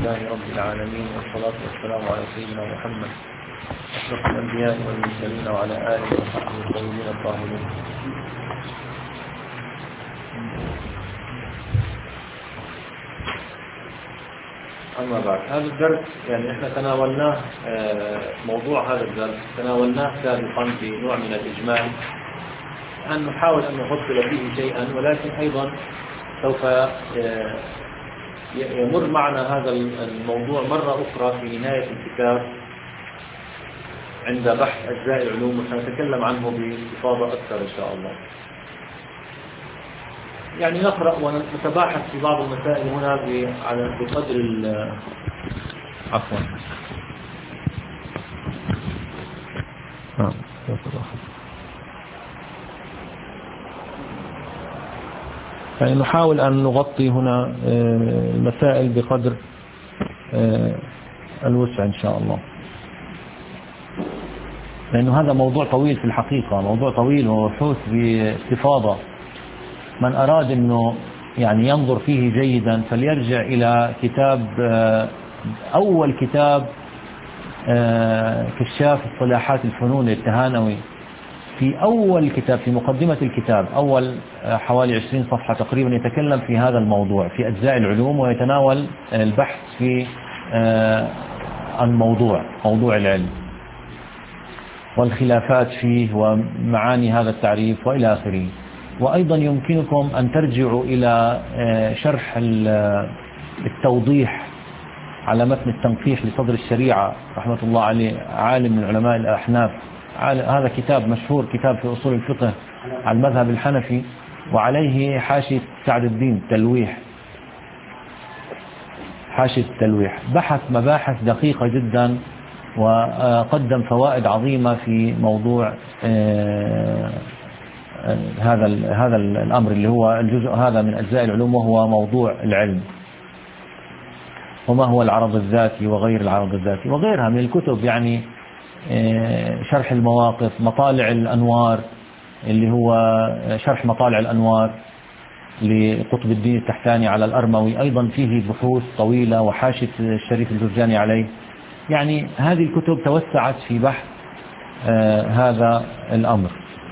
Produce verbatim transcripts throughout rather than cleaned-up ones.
لله رب العالمين، والصلاة والسلام على سيدنا محمد أشرف الأنبياء والمرسلين وعلى آله وصحبه الطيبين الطاهرين. أما بعد، هذا الدرس يعني إحنا تناولناه، موضوع هذا الدرس تناولناه سابقا في نوع من الإجمال، أن نحاول أن نفصل فيه شيئا، ولكن أيضا سوف يمر معنا هذا الموضوع مرة أخرى في نهاية الكتاب عند بحث أجزاء العلوم، وسنتكلم عنه باستفاضة أكثر إن شاء الله. يعني نقرأ ونتباحث في بعض المسائل هنا على بقدر عفوا يعني نحاول أن نغطي هنا المسائل بقدر الوسع إن شاء الله، لأنه هذا موضوع طويل في الحقيقة، موضوع طويل وبحوث باستفاضة. من أراد أنه يعني ينظر فيه جيدا فليرجع إلى كتاب أول كتاب كشاف اصطلاحات الفنون للتهانوي. في أول كتاب، في مقدمة الكتاب، أول حوالي عشرين صفحة تقريبا، يتكلم في هذا الموضوع في أجزاء العلوم، ويتناول البحث في الموضوع، موضوع العلم والخلافات فيه ومعاني هذا التعريف وإلى آخره. وأيضا يمكنكم أن ترجعوا إلى شرح التوضيح على متن التنقيح لصدر الشريعة رحمة الله عليه، عالم من علماء الأحناف. هذا كتاب مشهور، كتاب في أصول الفقه على المذهب الحنفي، وعليه حاشية سعد الدين تلويح، حاشية التلويح. بحث مباحث دقيقة جدا، وقدم فوائد عظيمة في موضوع هذا هذا الأمر اللي هو الجزء هذا من أجزاء العلوم، وهو موضوع العلم، وما هو العرض الذاتي وغير العرض الذاتي وغيرها من الكتب. يعني شرح المواقف، مطالع الأنوار اللي هو شرح مطالع الأنوار لقطب الدين التحتاني على الأرموي، أيضا فيه بحوث طويلة، وحاشية الشريف الجرجاني عليه. يعني هذه الكتب توسعت في بحث هذا الأمر.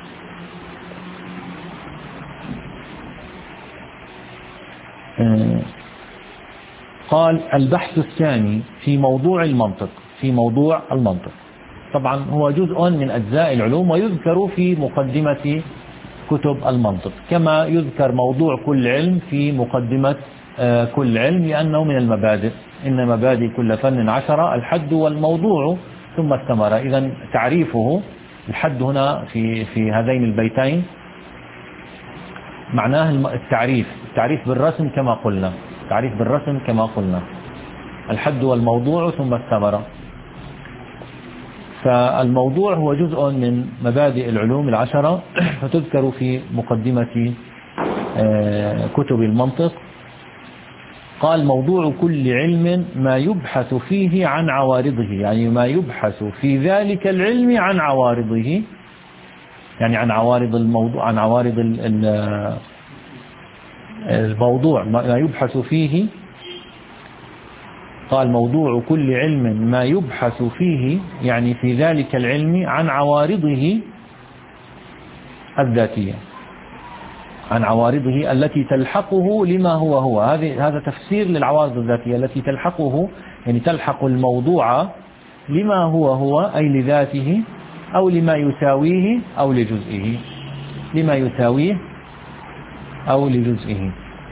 قال البحث الثاني في موضوع المنطق، في موضوع المنطق. طبعا هو جزء من أجزاء العلوم، ويذكر في مقدمة كتب المنطق، كما يذكر موضوع كل علم في مقدمة كل علم، لأنه من المبادئ. إن مبادئ كل فن عشرة، الحد والموضوع ثم الثمرة. إذن تعريفه الحد هنا في في هذين البيتين معناه التعريف، التعريف بالرسم كما قلنا، تعريف بالرسم كما قلنا، الحد والموضوع ثم الثمرة. فالموضوع هو جزء من مبادئ العلوم العشرة، فتذكر في مقدمة كتب المنطق. قال موضوع كل علم ما يبحث فيه عن عوارضه، يعني ما يبحث في ذلك العلم عن عوارضه، يعني عن عوارض الموضوع، عن عوارض الموضوع ما يبحث فيه. قال موضوع كل علم ما يبحث فيه، يعني في ذلك العلم عن عوارضه الذاتية، عن عوارضه التي تلحقه لما هو هو. هذه هذا تفسير للعوارض الذاتية التي تلحقه، يعني تلحق الموضوع لما هو هو، أي لذاته أو لما يساويه أو لجزئه، لما يساويه أو لجزئه.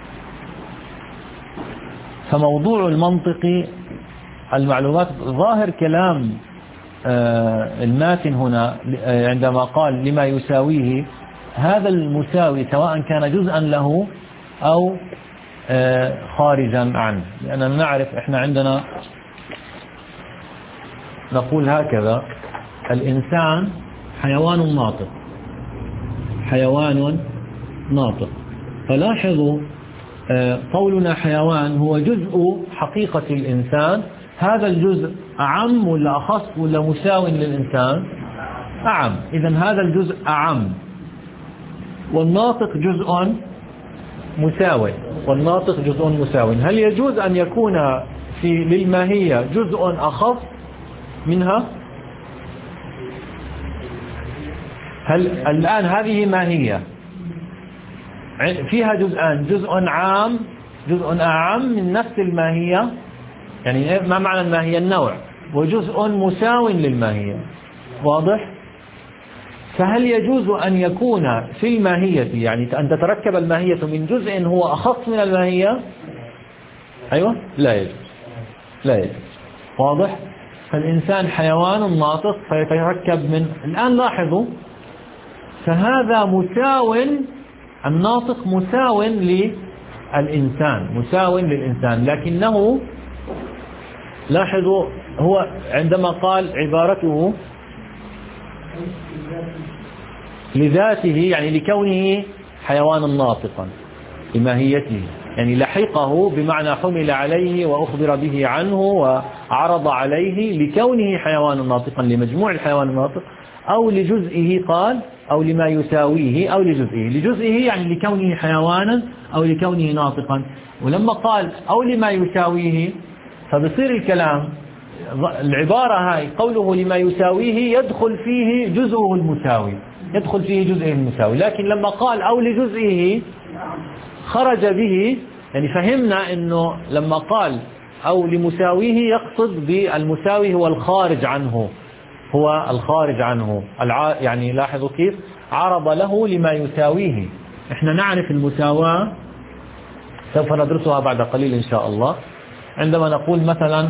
فموضوع المنطق المعلومات، ظاهر كلام الماتن هنا عندما قال لما يساويه، هذا المساوي سواء كان جزءا له أو خارجا عنه. لأننا نعرف، إحنا عندنا نقول هكذا: الإنسان حيوان ناطق، حيوان ناطق. فلاحظوا قولنا حيوان هو جزء حقيقة الإنسان. هذا الجزء أعم ولا أخص ولا مساو للإنسان؟ أعم. إذن هذا الجزء أعم، والناطق جزء مساوي، والناطق جزء مساوي. هل يجوز أن يكون في للماهية جزء أخف منها؟ هل الآن هذه ماهية فيها جزءان، جزء عام جزء أعم من نفس الماهية، يعني ما معنى الماهية؟ النوع، وجزء مساو للماهية، واضح؟ فهل يجوز أن يكون في الماهية، يعني أن تتركب الماهية من جزء هو أخص من الماهية؟ أيوة، لا يجوز، لا يجوز، واضح؟ فالإنسان حيوان ناطق فيتركب من، الآن لاحظوا، فهذا مساو، الناطق مساو للإنسان، مساو للإنسان، لكنه لاحظوا هو عندما قال عبارته لذاته، يعني لكونه حيوانا ناطقا لماهيته، يعني لحقه بمعنى حمل عليه وأخبر به عنه وعرض عليه لكونه حيوانا ناطقا، لمجموع الحيوان الناطق، أو لجزئه قال، أو لما يساويه، أو لجزئه، لجزئه يعني لكونه حيوانا أو لكونه ناطقا. ولما قال أو لما يساويه فبصير الكلام العبارة هاي قوله لما يساويه يدخل فيه جزءه المساوي، يدخل فيه جزءه المساوي، لكن لما قال أو لجزئه خرج به، يعني فهمنا أنه لما قال أو لمساويه يقصد بالمساوي هو الخارج عنه، هو الخارج عنه الع... يعني لاحظوا كيف عرض له لما يساويه. احنا نعرف المساواة، سوف ندرسها بعد قليل إن شاء الله، عندما نقول مثلا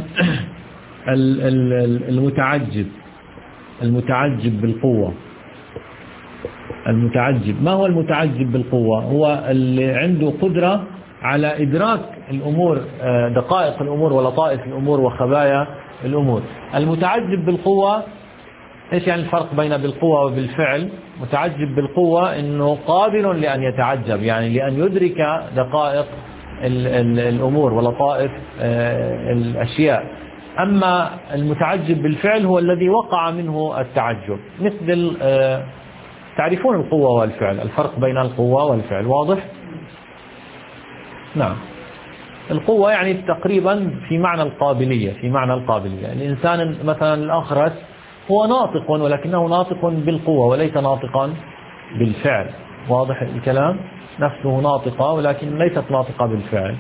المتعجب، المتعجب بالقوة، المتعجب، ما هو المتعجب بالقوة؟ هو اللي عنده قدرة على إدراك الأمور، دقائق الأمور ولطائف الأمور وخبايا الأمور. المتعجب بالقوة، إيش يعني الفرق بين بالقوة وبالفعل؟ متعجب بالقوة إنه قادر لأن يتعجب، يعني لأن يدرك دقائق الأمور ولطائف الأشياء. أما المتعجب بالفعل هو الذي وقع منه التعجب، مثل تعرفون القوة والفعل، الفرق بين القوة والفعل واضح؟ نعم، القوة يعني تقريبا في معنى القابلية، في معنى القابلية. الإنسان مثلا الأخرس هو ناطق ولكنه ناطق بالقوة وليس ناطقا بالفعل، واضح الكلام؟ نفسه ناطقة ولكن ليست ناطقة بالفعل.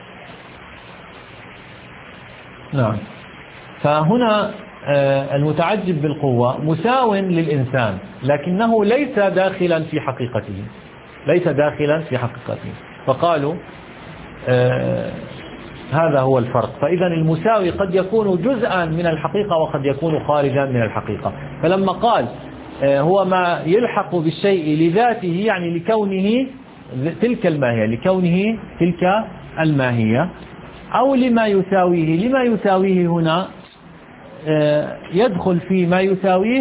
نعم، فهنا المتعجب بالقوة مساو للإنسان لكنه ليس داخلا في حقيقته، ليس داخلا في حقيقته، فقالوا آه هذا هو الفرق. فإذا المساوي قد يكون جزءا من الحقيقة وقد يكون خارجا من الحقيقة. فلما قال آه هو ما يلحق بالشيء لذاته، يعني لكونه تلك الماهية، لكونه تلك الماهية، أو لما يساويه. لما يساويه هنا آه يدخل في ما يساويه،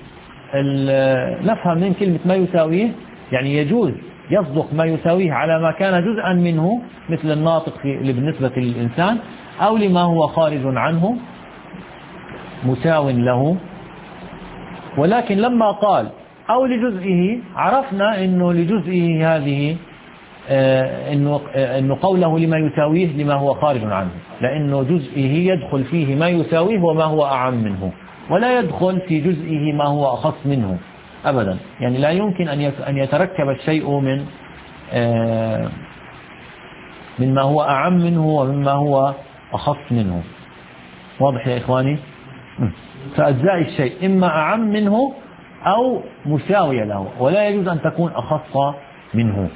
نفهم من كلمة ما يساويه، يعني يجوز يصدق ما يساويه على ما كان جزءا منه مثل الناطق في بالنسبة للإنسان، أو لما هو خارج عنه مساو له. ولكن لما قال أو لجزئه عرفنا أنه لجزئه هذه آه إنه, آه إنه قوله لما يساويه لما هو خارج عنه، لأنه جزئه يدخل فيه ما يساويه وما هو أعم منه، ولا يدخل في جزئه ما هو أخص منه أبدا. يعني لا يمكن أن يتركب الشيء من آه مما هو أعم منه ومما هو أخص منه. واضح يا إخواني؟ فأجزاء الشيء إما أعم منه أو مساوية له، ولا يجوز أن تكون أخص منه.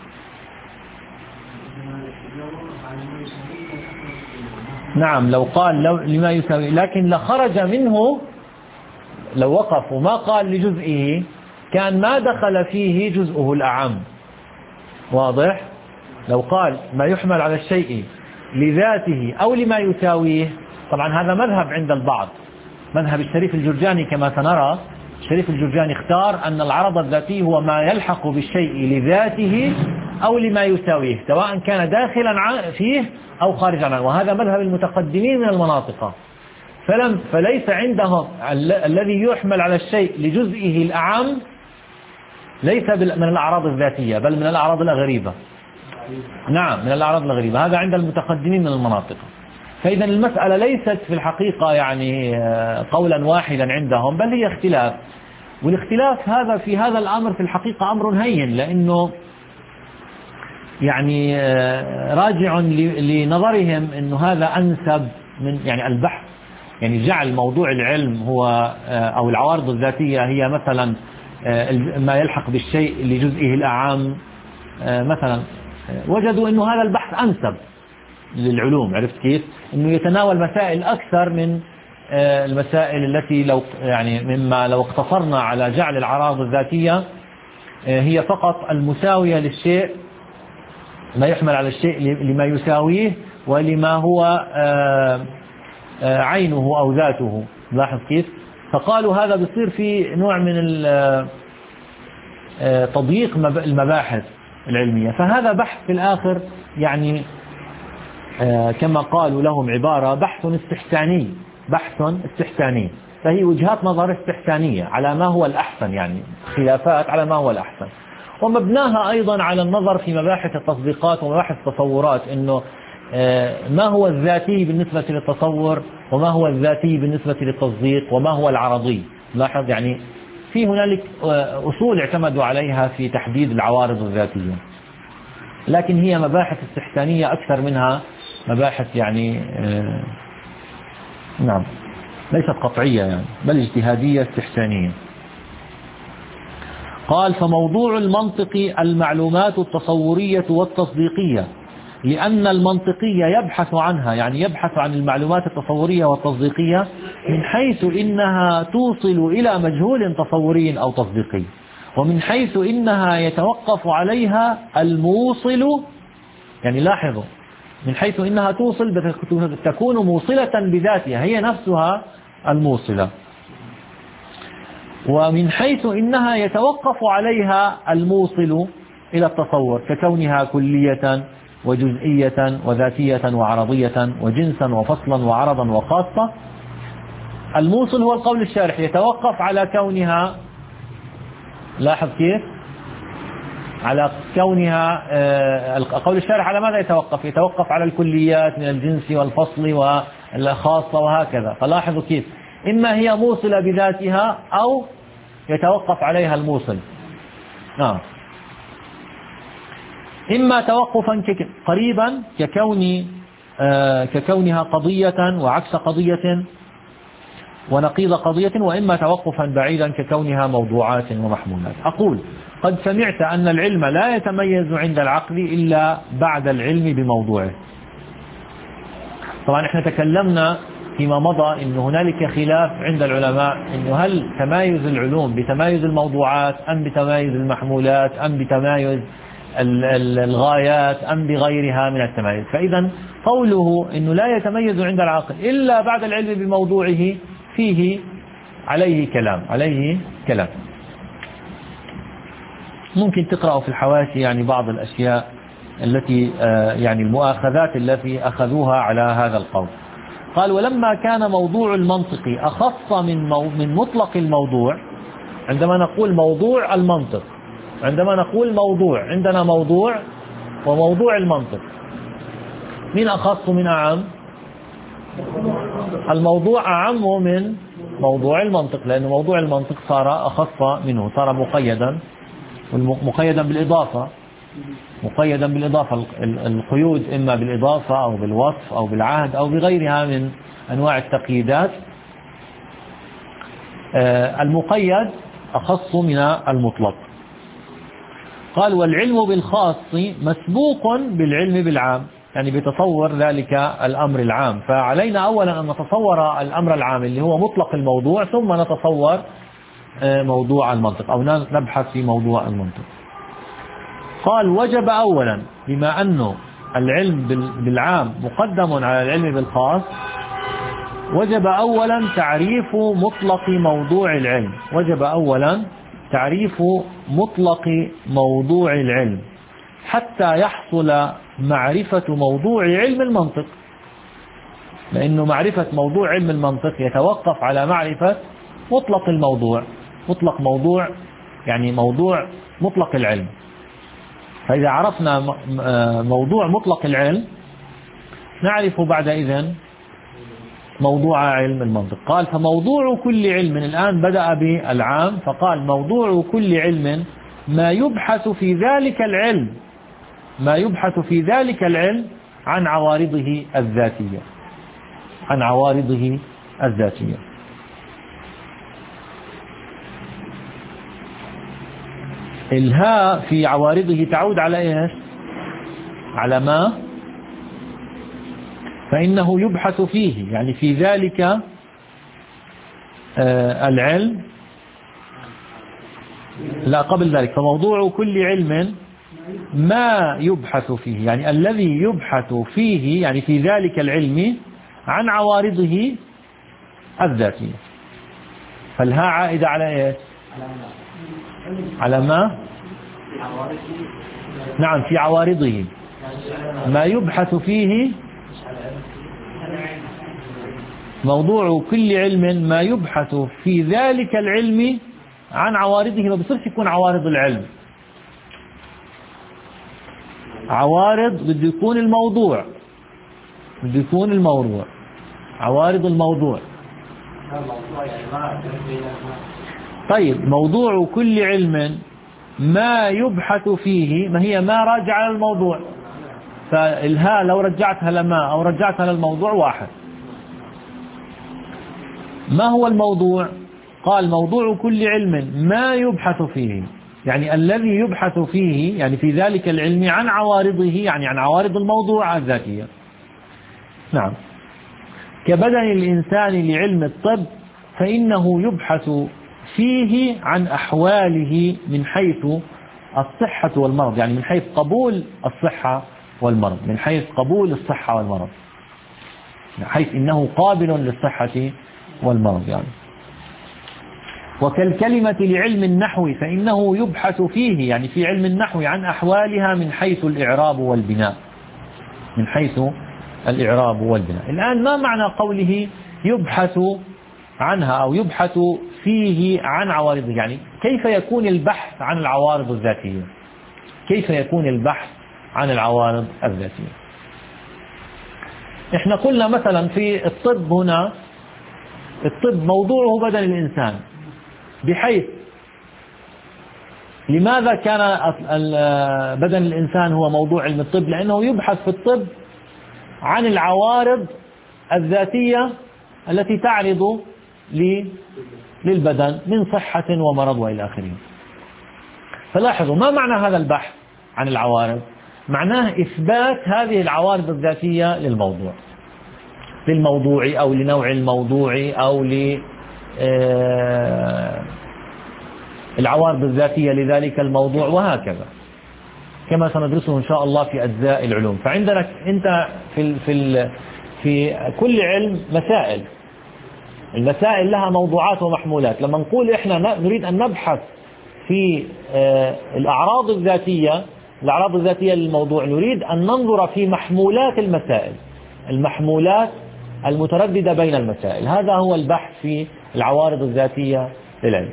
نعم، لو قال لو لما يساوي، لكن لخرج منه، لو وقف وما قال لجزئه كان ما دخل فيه جزءه الأعم. واضح؟ لو قال ما يحمل على الشيء لذاته أو لما يساويه، طبعا هذا مذهب عند البعض، مذهب الشريف الجرجاني كما سنرى. الشريف الجرجاني اختار أن العرض الذاتي هو ما يلحق بالشيء لذاته أو لما يساويه، سواء كان داخلا فيه أو خارجا عنه، وهذا مذهب المتقدمين من المناطق. فلم فليس عندهم الذي يحمل على الشيء لجزئه الأعم ليس من الأعراض الذاتية، بل من الأعراض الغريبة. نعم، من الأعراض الغريبة، هذا عند المتقدمين من المناطق. فإذا المسألة ليست في الحقيقة يعني قولا واحدا عندهم، بل هي اختلاف. والاختلاف هذا في هذا الأمر في الحقيقة أمر هين، لأنه يعني راجع لنظرهم أنه هذا أنسب من يعني البحث، يعني جعل موضوع العلم هو أو العوارض الذاتية هي مثلا ما يلحق بالشيء لجزئه الأعم مثلا. وجدوا أنه هذا البحث أنسب للعلوم، عرفت كيف؟ أنه يتناول مسائل أكثر من المسائل التي لو يعني مما لو اقتصرنا على جعل العوارض الذاتية هي فقط المساوية للشيء، ما يحمل على الشيء لما يساويه ولما هو عينه أو ذاته. لاحظ كيف؟ فقالوا هذا بيصير في نوع من تضييق المباحث العلمية، فهذا بحث في الآخر يعني كما قالوا لهم عبارة بحث استحساني، بحث استحساني، فهي وجهات نظر استحسانية على ما هو الأحسن، يعني خلافات على ما هو الأحسن، ومبناها أيضا على النظر في مباحث التطبيقات ومباحث التصورات، أنه ما هو الذاتي بالنسبة للتصور وما هو الذاتي بالنسبة للتصديق وما هو العرضي. لاحظ يعني في هنالك أصول اعتمدوا عليها في تحديد العوارض الذاتية، لكن هي مباحث استحسانية أكثر منها مباحث يعني آه نعم ليست قطعية يعني، بل اجتهادية استحسانية. قال فموضوع المنطق المعلومات التصورية والتصديقية، لأن المنطقية يبحث عنها، يعني يبحث عن المعلومات التصورية والتصديقية من حيث إنها توصل إلى مجهول تصوري أو تصديقي، ومن حيث إنها يتوقف عليها الموصل، يعني لاحظوا من حيث إنها توصل تكون موصلة بذاتها هي نفسها الموصلة، ومن حيث إنها يتوقف عليها الموصل إلى التصور ككونها كلية وجزئية وذاتية وعرضية وجنسا وفصلا وعرضا وخاصة. الموصل هو القول الشارح يتوقف على كونها، لاحظ كيف؟ على كونها القول الشارح على ماذا يتوقف؟ يتوقف على الكليات من الجنس والفصل والخاصة وهكذا. فلاحظوا كيف إما هي موصلة بذاتها أو يتوقف عليها الموصل، نعم، إما توقفا قريبا ككون ككونها قضية وعكس قضية ونقيض قضية، وإما توقفا بعيدا ككونها موضوعات ومحمولات. أقول قد سمعت أن العلم لا يتميز عند العقل إلا بعد العلم بموضوعه. طبعا احنا تكلمنا فيما مضى أن هنالك خلاف عند العلماء أنه هل تمايز العلوم بتمايز الموضوعات أم بتمايز المحمولات أم بتمايز الغايات أم بغيرها من التمايز. فإذا قوله أنه لا يتميز عند العقل إلا بعد العلم بموضوعه فيه عليه كلام عليه كلام ممكن تقرأوا في الحواشي يعني بعض الأشياء التي يعني المؤاخذات التي أخذوها على هذا القول. قال ولما كان موضوع المنطق أخص من من مطلق الموضوع. عندما نقول موضوع المنطق، عندما نقول موضوع، عندنا موضوع وموضوع المنطق، من أخص من أعم؟ الموضوع أعم من موضوع المنطق، لأن موضوع المنطق صار أخص منه، صار مقيدا، مقيدا بالإضافة، مقيدا بالإضافة، القيود إما بالإضافة أو بالوصف أو بالعهد أو بغيرها من أنواع التقييدات. المقيد أخص من المطلق. قال والعلم بالخاص مسبوق بالعلم بالعام، يعني بتصور ذلك الأمر العام، فعلينا أولا أن نتصور الأمر العام اللي هو مطلق الموضوع، ثم نتصور موضوع المنطق أو نبحث في موضوع المنطق. قال وجب أولا بما أنه العلم بالعام مقدم على العلم بالخاص، وجب أولا تعريف مطلق موضوع العلم، وجب أولا تعريف مطلق موضوع العلم حتى يحصل معرفة موضوع علم المنطق، لأنه معرفة موضوع علم المنطق يتوقف على معرفة مطلق الموضوع، مطلق موضوع يعني موضوع مطلق العلم. فإذا عرفنا موضوع مطلق العلم نعرف بعد إذن موضوع علم المنطق. قال فموضوع كل علم، الآن بدأ بالعام فقال موضوع كل علم ما يبحث في ذلك العلم ما يبحث في ذلك العلم عن عوارضه الذاتية عن عوارضه الذاتية. الهاء في عوارضه تعود على ايش؟ على ما، فإنه يبحث فيه يعني في ذلك آه العلم. لا قبل ذلك، فموضوع كل علم ما يبحث فيه يعني الذي يبحث فيه يعني في ذلك العلم عن عوارضه الذاتية. فالها عائدة على ايش؟ على ما، نعم في عوارضه ما يبحث فيه. موضوع كل علم ما يبحث في ذلك العلم عن عوارضه. ما بصيرش يكون عوارض العلم، عوارض بده يكون الموضوع بده يكون الموضوع عوارض الموضوع. طيب موضوع كل علم ما يبحث فيه، ما هي ما راجع للموضوع، فالها لو رجعتها لما أو رجعتها للموضوع واحد. ما هو الموضوع؟ قال موضوع كل علم ما يبحث فيه يعني الذي يبحث فيه يعني في ذلك العلم عن عوارضه يعني عن عوارض الموضوع الذاتية. نعم. كبدن الإنسان لعلم الطب فإنه يبحث فيه عن أحواله من حيث الصحة والمرض، يعني من حيث قبول الصحة والمرض من حيث قبول الصحة والمرض من حيث إنه قابل للصحة والمرض يعني. وكالكلمة لعلم النحو فإنه يبحث فيه يعني في علم النحو عن أحوالها من حيث الإعراب والبناء من حيث الإعراب والبناء. الآن ما معنى قوله يبحث عنها أو يبحث فيه عن عوارضه؟ يعني كيف يكون البحث عن العوارض الذاتية؟ كيف يكون البحث عن العوارض الذاتية؟ احنا قلنا مثلا في الطب هنا الطب موضوعه بدن الإنسان، بحيث لماذا كان بدن الإنسان هو موضوع علم الطب؟ لأنه يبحث في الطب عن العوارض الذاتية التي تعرض للبدن من صحة ومرض وإلى آخره. فلاحظوا ما معنى هذا البحث عن العوارض؟ معناه إثبات هذه العوارض الذاتية للموضوع للموضوع أو لنوع الموضوع أو للعوارض الذاتية لذلك الموضوع وهكذا، كما سندرسه إن شاء الله في أجزاء العلوم. فعندنا أنت في في في كل علم مسائل، المسائل لها موضوعات ومحمولات. لما نقول إحنا نريد أن نبحث في الأعراض الذاتية الأعراض الذاتية للموضوع، نريد أن ننظر في محمولات المسائل المحمولات المترددة بين المسائل. هذا هو البحث في العوارض الذاتية للعلم.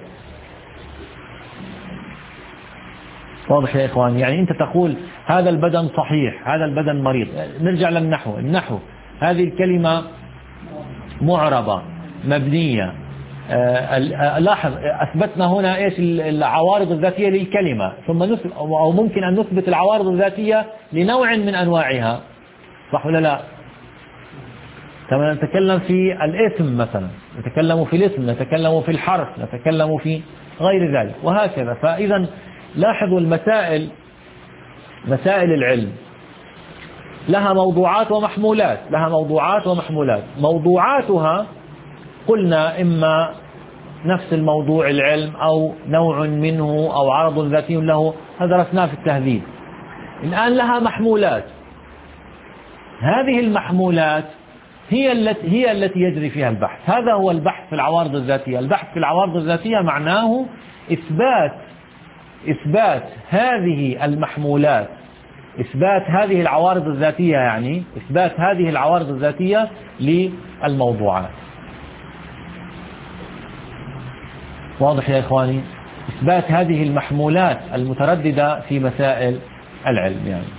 واضح يا إخوان؟ يعني أنت تقول هذا البدن صحيح هذا البدن مريض. نرجع للنحو. النحو هذه الكلمة معربة مبنية. آه لاحظ أثبتنا هنا إيش العوارض الذاتية للكلمة، ثم نثبت أو ممكن أن نثبت العوارض الذاتية لنوع من أنواعها، صح ولا لا؟ كما نتكلم في الاسم مثلا، نتكلم في الاسم، نتكلم في الحرف، نتكلم في غير ذلك وهكذا. فإذا لاحظوا المسائل مسائل العلم لها موضوعات ومحمولات لها موضوعات ومحمولات. موضوعاتها قلنا إما نفس الموضوع العلم أو نوع منه أو عرض ذاتي له، هذا درسناه في التهذيب. الآن لها محمولات. هذه المحمولات هي التي هي التي يجري فيها البحث. هذا هو البحث في العوارض الذاتية. البحث في العوارض الذاتية معناه إثبات إثبات هذه المحمولات، إثبات هذه العوارض الذاتية، يعني إثبات هذه العوارض الذاتية للموضوعات. واضح يا إخواني؟ إثبات هذه المحمولات المترددة في مسائل العلم يعني.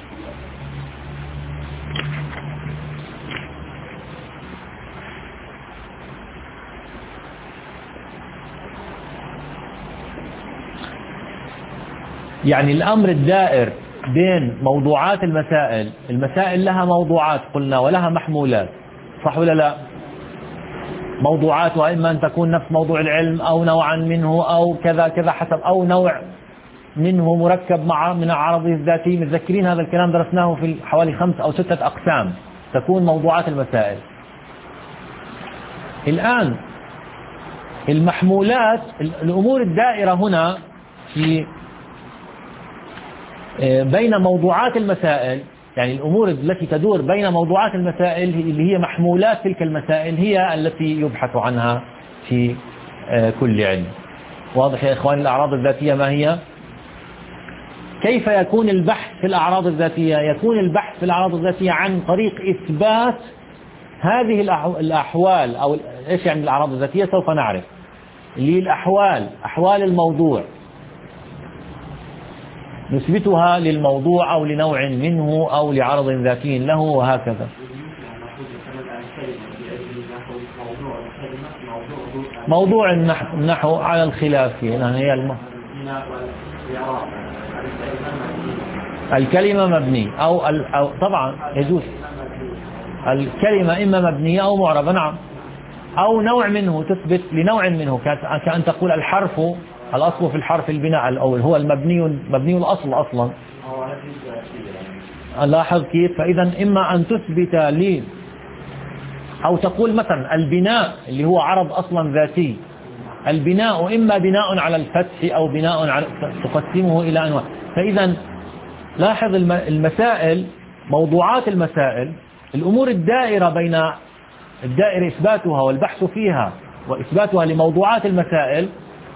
يعني الأمر الدائر بين موضوعات المسائل، المسائل لها موضوعات قلنا ولها محمولات، صح ولا لا؟ موضوعاتها إما أن تكون نفس موضوع العلم أو نوعا منه أو كذا كذا حسب، أو نوع منه مركب مع من عرضه الذاتي. متذكرين هذا الكلام درسناه في حوالي خمس أو ستة أقسام تكون موضوعات المسائل. الآن المحمولات، الأمور الدائرة هنا في بين موضوعات المسائل، يعني الأمور التي تدور بين موضوعات المسائل اللي هي محمولات تلك المسائل هي التي يبحث عنها في كل علم. واضح يا إخواني؟ الأعراض الذاتية ما هي؟ كيف يكون البحث في الأعراض الذاتية؟ يكون البحث في الأعراض الذاتية عن طريق إثبات هذه الأحوال، أو إيش يعني الأعراض الذاتية سوف نعرف، اللي هي الأحوال، أحوال الموضوع نثبتها للموضوع أو لنوع منه أو لعرض ذاتي له وهكذا. موضوع النحو على الخلاف فيه، هي الم... الكلمة مبنية أو, أو طبعا يجوز الكلمة إما مبنية أو معربة، نعم، أو نوع منه، تثبت لنوع منه، كأن تقول الحرف، الأصل في الحرف البناء الأول هو المبني، مبني الأصل أصلا. لاحظ كيف؟ فإذا إما أن تثبت لي أو تقول مثلا البناء اللي هو عرض أصلا ذاتي، البناء إما بناء على الفتح أو بناء على، تقسمه إلى أنواع. فإذا لاحظ المسائل، موضوعات المسائل، الأمور الدائرة بين الدائرة إثباتها والبحث فيها وإثباتها لموضوعات المسائل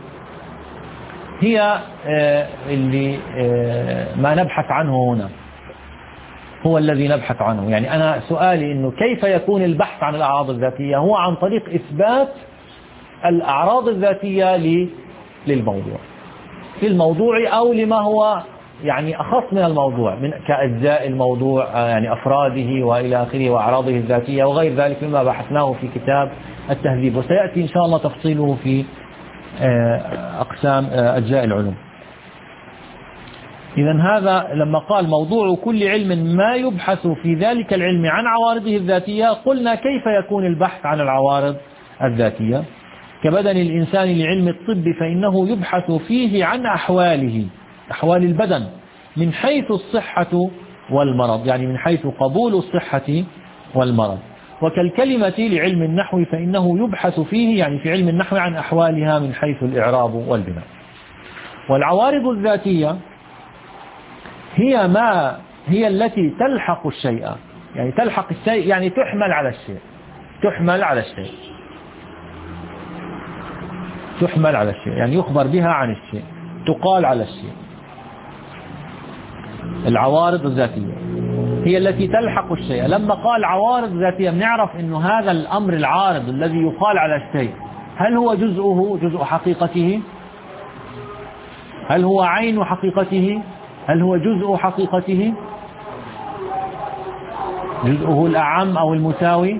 هي اللي ما نبحث عنه هنا، هو الذي نبحث عنه. يعني أنا سؤالي إنه كيف يكون البحث عن الأعراض الذاتية؟ هو عن طريق إثبات الأعراض الذاتية للموضوع، في الموضوع أو لما هو يعني أخص من الموضوع، من كأجزاء الموضوع، يعني أفراده وإلى آخره وأعراضه الذاتية وغير ذلك مما بحثناه في كتاب التهذيب، وسيأتي إن شاء الله تفصيله في أقسام أجزاء العلوم. إذن هذا لما قال موضوع كل علم ما يبحث في ذلك العلم عن عوارضه الذاتية، قلنا كيف يكون البحث عن العوارض الذاتية؟ كبدن الإنسان لعلم الطب فإنه يبحث فيه عن أحواله، أحوال البدن، من حيث الصحة والمرض، يعني من حيث قبول الصحة والمرض. وكالكلمة لعلم النحو فإنه يبحث فيه، يعني في علم النحو، عن أحوالها من حيث الإعراب والبناء. والعوارض الذاتية هي ما هي التي تلحق الشيء، يعني تلحق الشيء يعني تحمل على الشيء، تحمل على الشيء تحمل على الشيء يعني يخبر بها عن الشيء، تقال على الشيء. العوارض الذاتية هي التي تلحق الشيء. لما قال عوارض ذاتية بنعرف انه هذا الامر العارض الذي يقال على الشيء، هل هو جزءه جزء حقيقته؟ هل هو عين حقيقته؟ هل هو جزء حقيقته؟ جزءه الأعم أو المساوي؟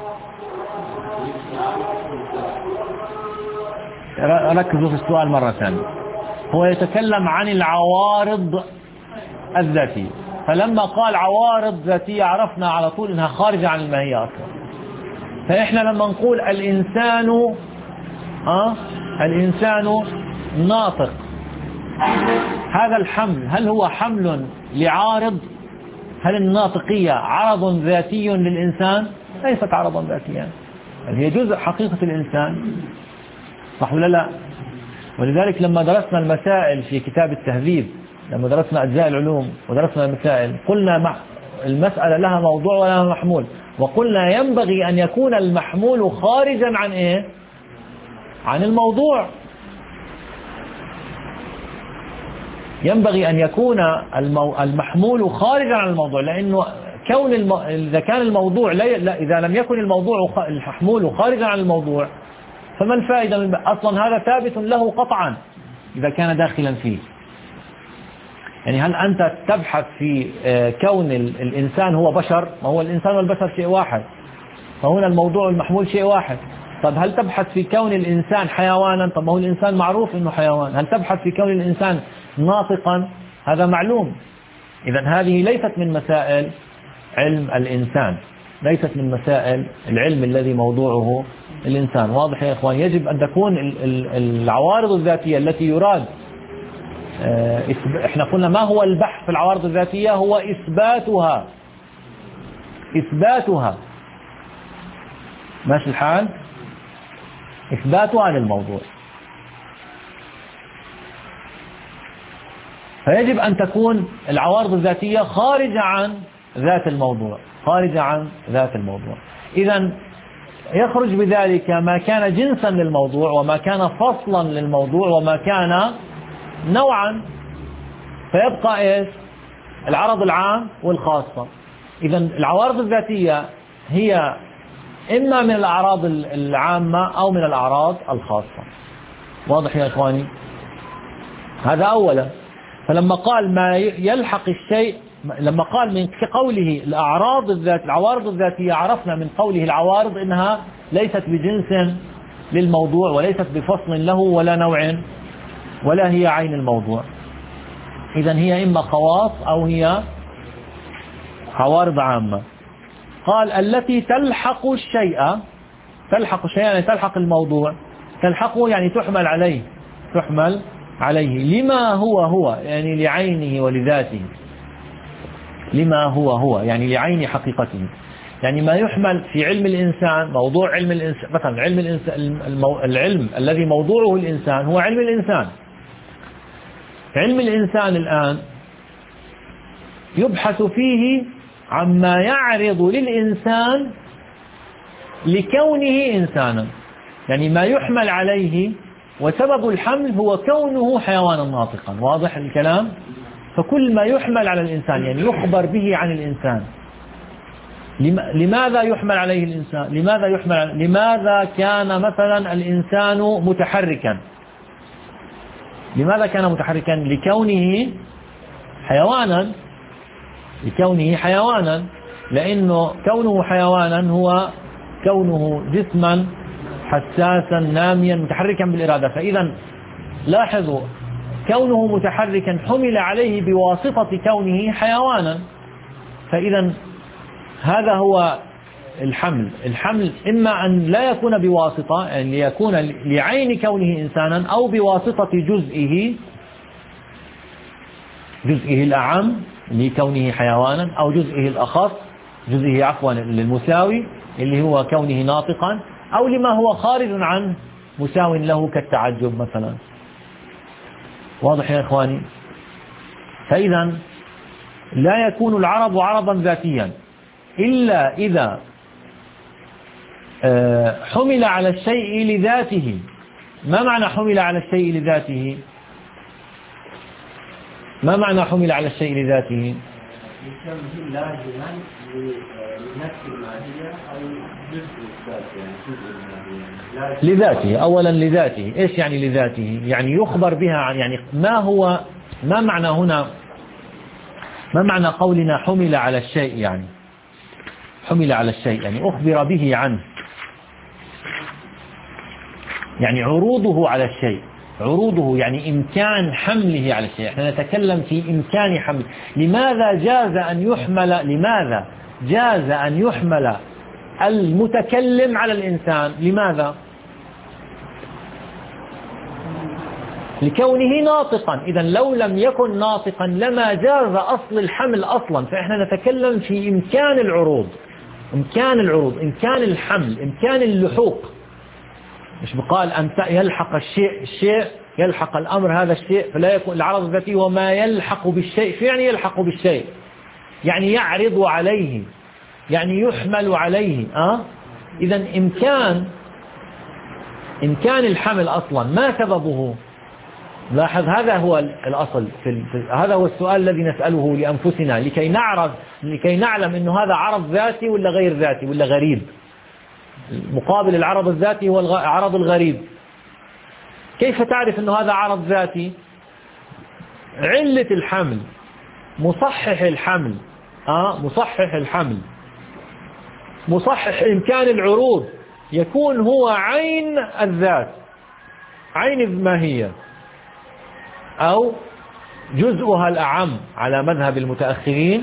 ركزوا في السؤال مرة ثانية. هو يتكلم عن العوارض الذاتية، فلما قال عوارض ذاتية عرفنا على طول انها خارجة عن الماهية اصلا. فاحنا لما نقول الانسان اه الانسان ناطق، هذا الحمل هل هو حمل لعارض؟ هل الناطقية عرض ذاتي للإنسان؟ ليست عرضا ذاتيا، هي جزء حقيقة الإنسان، صح ولا لا؟ ولذلك لما درسنا المسائل في كتاب التهذيب، لما درسنا أجزاء العلوم ودرسنا المسائل، قلنا المسألة لها موضوع ولها محمول، وقلنا ينبغي أن يكون المحمول خارجا عن إيه؟ عن الموضوع. ينبغي أن يكون المحمول خارجا عن الموضوع، لأنه كون الم... إذا كان الموضوع لا... لا... إذا لم يكن الموضوع المحمول خارجا عن الموضوع فما الفائدة من... أصلا هذا ثابت له قطعا إذا كان داخلا فيه. يعني هل أنت تبحث في كون الإنسان هو بشر؟ ما هو الإنسان والبشر شيء واحد، فهنا الموضوع والمحمول شيء واحد. طب هل تبحث في كون الإنسان حيوانا؟ طب ما هو الإنسان معروف أنه حيوان. هل تبحث في كون الإنسان ناطقا؟ هذا معلوم. إذن هذه ليست من مسائل علم الإنسان، ليست من مسائل العلم الذي موضوعه الإنسان. واضح يا إخوان؟ يجب أن تكون العوارض الذاتية التي يراد، احنا قلنا ما هو البحث في العوارض الذاتية؟ هو إثباتها، إثباتها، ماشي الحال؟ إثباتها للموضوع. فيجب أن تكون العوارض الذاتية خارجة عن ذات الموضوع، خارجة عن ذات الموضوع. إذن يخرج بذلك ما كان جنسا للموضوع، وما كان فصلا للموضوع، وما كان نوعا، فيبقى إيش؟ العرض العام والخاصة. إذن العوارض الذاتية هي إما من الأعراض العامة أو من الأعراض الخاصة. واضح يا إخواني؟ هذا أولا. فلما قال ما يلحق الشيء، لما قال من قوله الأعراض الذات العوارض الذاتية، عرفنا من قوله العوارض إنها ليست بجنس للموضوع، وليست بفصل له ولا نوع، ولا هي عين الموضوع. إذن هي إما خواص أو هي عوارض عامة. قال التي تلحق الشيء، تلحق الشيء يعني تلحق الموضوع، تلحقه يعني تحمل عليه، تحمل عليه لما هو هو، يعني لعينه ولذاته. لما هو هو يعني لعين حقيقته، يعني ما يحمل في علم الإنسان، موضوع علم الإنسان. مثلا علم الإنسان، العلم الذي موضوعه الإنسان هو علم الإنسان. علم الإنسان الآن يبحث فيه عما يعرض للإنسان لكونه إنسانا، يعني ما يحمل عليه، وسبب الحمل هو كونه حيوانا ناطقا. واضح الكلام؟ فكل ما يحمل على الإنسان يعني يخبر به عن الإنسان. لماذا يحمل عليه الإنسان؟ لماذا يحمل؟ لماذا كان مثلا الإنسان متحركا؟ لماذا كان متحركا؟ لكونه حيوانا، لكونه حيوانا، لأنه كونه حيوانا هو كونه جسما حساسا ناميا متحركا بالإرادة. فإذا لاحظوا كونه متحركا حمل عليه بواسطة كونه حيوانا. فإذا هذا هو الحمل. الحمل إما أن لا يكون بواسطة، يعني ليكون لعين كونه إنسانا، أو بواسطة جزئه، جزئه الأعم لكونه حيوانا، أو جزئه الأخص، جزئه عفوا للمساوي اللي هو كونه ناطقا، أو لما هو خارج عن مساو له كالتعجب مثلا. واضح يا إخواني؟ فإذا لا يكون العرض عرضا ذاتيا إلا إذا حمل على الشيء لذاته. ما معنى حمل على الشيء لذاته؟ ما معنى حمل على الشيء لذاته؟ لذاته. أولا لذاته. إيش يعني لذاته؟ يعني يخبر بها عن، يعني ما هو، ما معنى هنا، ما معنى قولنا حمل على الشيء؟ يعني حمل على الشيء يعني أخبر به عنه، يعني عروضه على الشيء، عروضه يعني إمكان حمله على الشيء. احنا نتكلم في إمكان حمله. لماذا جاز أن يحمل، لماذا جاز أن يحمل المتكلم على الإنسان؟ لماذا؟ لكونه ناطقا. إذا لو لم يكن ناطقا لما جاز أصل الحمل أصلا. فإحنا نتكلم في إمكان العروض، إمكان العروض، إمكان الحمل، إمكان اللحوق. مش بقال أن يلحق الشيء الشيء يلحق الأمر هذا الشيء، فلا يكون العرض الذاتي وما يلحق بالشيء. في يعني يلحق بالشيء يعني يعرض عليه، يعني يحمل عليه. أه؟ إذا إمكان إمكان الحمل أصلا ما سببه؟ لاحظ هذا هو الأصل في هذا هو السؤال الذي نسأله لأنفسنا لكي نعرف، لكي نعلم إنه هذا عرض ذاتي ولا غير ذاتي ولا غريب. مقابل العرض الذاتي هو العرض الغريب. كيف تعرف أنه هذا عرض ذاتي؟ علة الحمل، مصحح الحمل، آه مصحح الحمل، مصحح إمكان العروض. يكون هو عين الذات، عين الماهية، أو جزءها الأعم على مذهب المتأخرين،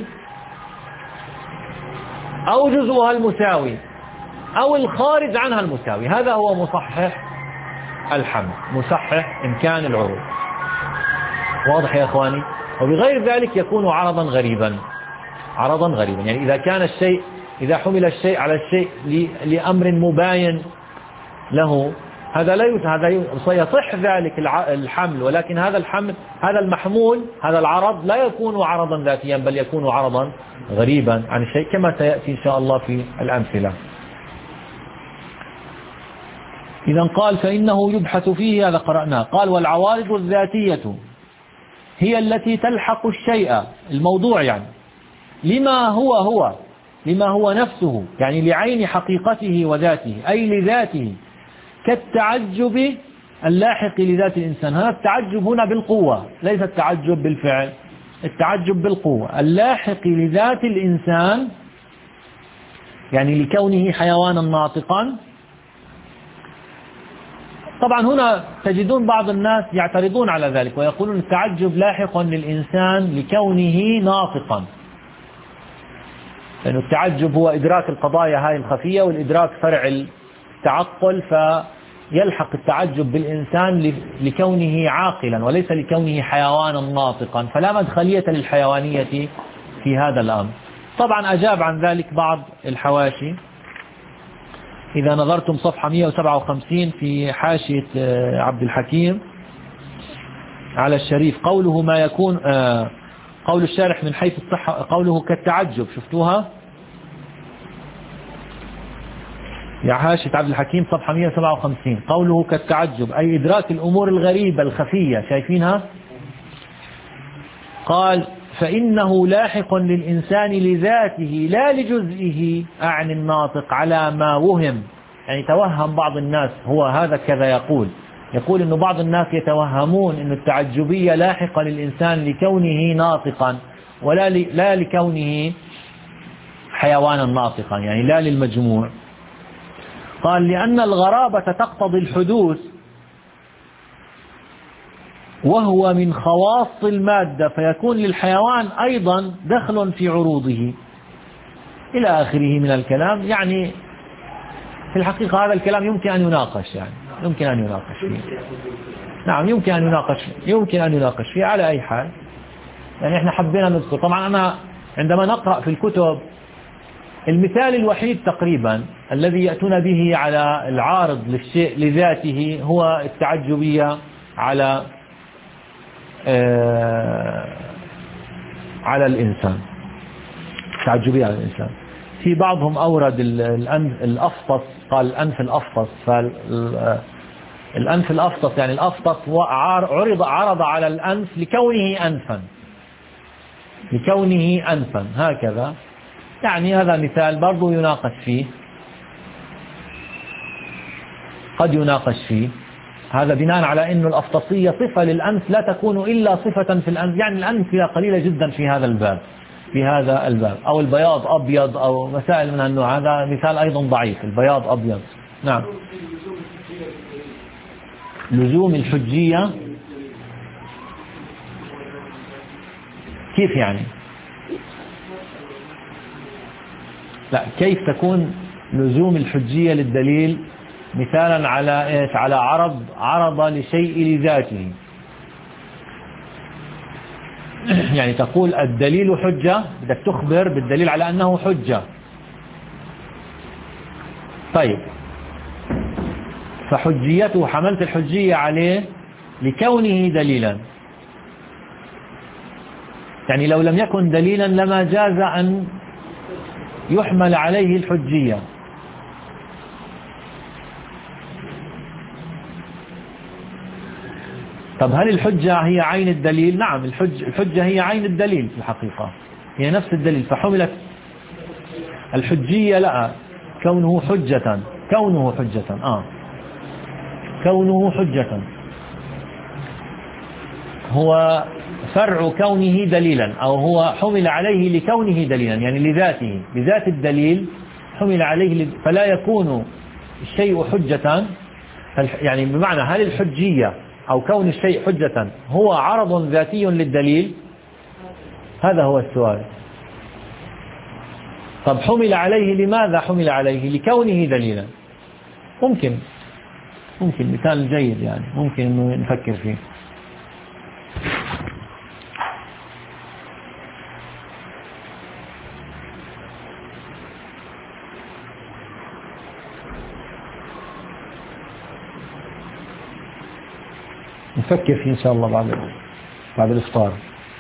أو جزءها المساوي، أو الخارج عنها المساوي. هذا هو مصحح الحمل، مصحح إمكان العروض. واضح يا إخواني؟ وبغير ذلك يكون عرضا غريبا، عرضا غريبا. يعني إذا كان الشيء، إذا حمل الشيء على الشيء لأمر مباين له، هذا لا هذا سيصح ذلك الحمل، ولكن هذا الحمل، هذا المحمول، هذا العرض لا يكون عرضا ذاتيا، بل يكون عرضا غريبا عن الشيء، كما سيأتي إن شاء الله في الأمثلة. إذا قال فإنه يبحث فيه، هذا قرأناه. قال والعوارض الذاتية هي التي تلحق الشيء، الموضوع يعني، لما هو هو، لما هو نفسه، يعني لعين حقيقته وذاته، أي لذاته، كالتعجب اللاحق لذات الإنسان. هذا التعجب هنا بالقوة، ليس التعجب بالفعل، التعجب بالقوة، اللاحق لذات الإنسان، يعني لكونه حيوانا ناطقا. طبعا هنا تجدون بعض الناس يعترضون على ذلك ويقولون التعجب لاحق للإنسان لكونه ناطقا، لأن التعجب هو إدراك القضايا هذه الخفية، والإدراك فرع التعقل، فيلحق التعجب بالإنسان لكونه عاقلا وليس لكونه حيوانا ناطقا، فلا مدخلية للحيوانية في هذا الأمر. طبعا أجاب عن ذلك بعض الحواشي. إذا نظرتم صفحة مئة وسبعة وخمسين في حاشية عبد الحكيم على الشريف، قوله ما يكون، قول الشارح من حيث الصحة، قوله كالتعجب، شفتوها يا حاشية عبد الحكيم صفحة مئة وسبعة وخمسين، قوله كالتعجب أي إدراك الأمور الغريبة الخفية، شايفينها؟ قال فإنه لاحق للإنسان لذاته لا لجزئه، أعني الناطق، على ما وهم. يعني توهم بعض الناس، هو هذا كذا يقول، يقول أن بعض الناس يتوهمون أن التعجبية لاحقة للإنسان لكونه ناطقا، ولا لا لكونه حيوانا ناطقا، يعني لا للمجموع. قال لأن الغرابة تقتضي الحدوث، وهو من خواص المادة، فيكون للحيوان أيضا دخل في عروضه، إلى آخره من الكلام. يعني في الحقيقة هذا الكلام يمكن أن يناقش، يعني يمكن أن يناقش فيه، نعم يمكن أن يناقش فيه. يمكن أن يناقش فيه على أي حال. يعني إحنا حبينا نذكر، طبعا أنا عندما نقرأ في الكتب المثال الوحيد تقريبا الذي يأتون به على العارض للشيء لذاته هو التعجبية على آه على الإنسان، تعجبية على الإنسان. في بعضهم أورد الأنف الأفطس، قال الأنف الأفطس، فالأنف الأفطس يعني الأفطس عرض عرض على الأنف لكونه أنفا، لكونه أنفا هكذا. يعني هذا مثال برضو يناقش فيه، قد يناقش فيه. هذا بناء على أن الأفطسية صفة للأنف لا تكون إلا صفة في الأنف، يعني الأنف قليلة جدا في هذا الباب، في هذا الباب. أو البياض أبيض، أو مسائل من النوع هذا مثال أيضا ضعيف، البياض أبيض. نعم. لزوم الحجية كيف يعني؟ لا، كيف تكون لزوم الحجية للدليل مثالا على إيش؟ على عرض عرض لشيء لذاته. يعني تقول الدليل حجة، بدك تخبر بالدليل على أنه حجة. طيب، فحجيته حملت الحجية عليه لكونه دليلا، يعني لو لم يكن دليلا لما جاز أن يحمل عليه الحجية. طب هل الحجة هي عين الدليل؟ نعم، الحج الحجة هي عين الدليل في الحقيقة، هي نفس الدليل، فحملت الحجية لا، كونه حجة، كونه حجة آه كونه حجة هو فرع كونه دليلا، أو هو حمل عليه لكونه دليلا، يعني لذاته، بذات الدليل حمل عليه، فلا يكون الشيء حجة، يعني بمعنى هل الحجية أو كون الشيء حجة هو عرض ذاتي للدليل؟ هذا هو السؤال. طب حمل عليه، لماذا حمل عليه؟ لكونه دليلا. ممكن ممكن مثال جيد يعني ممكن إنه نفكر فيه. نفكر فيه إن شاء الله بعد بعد الإفطار.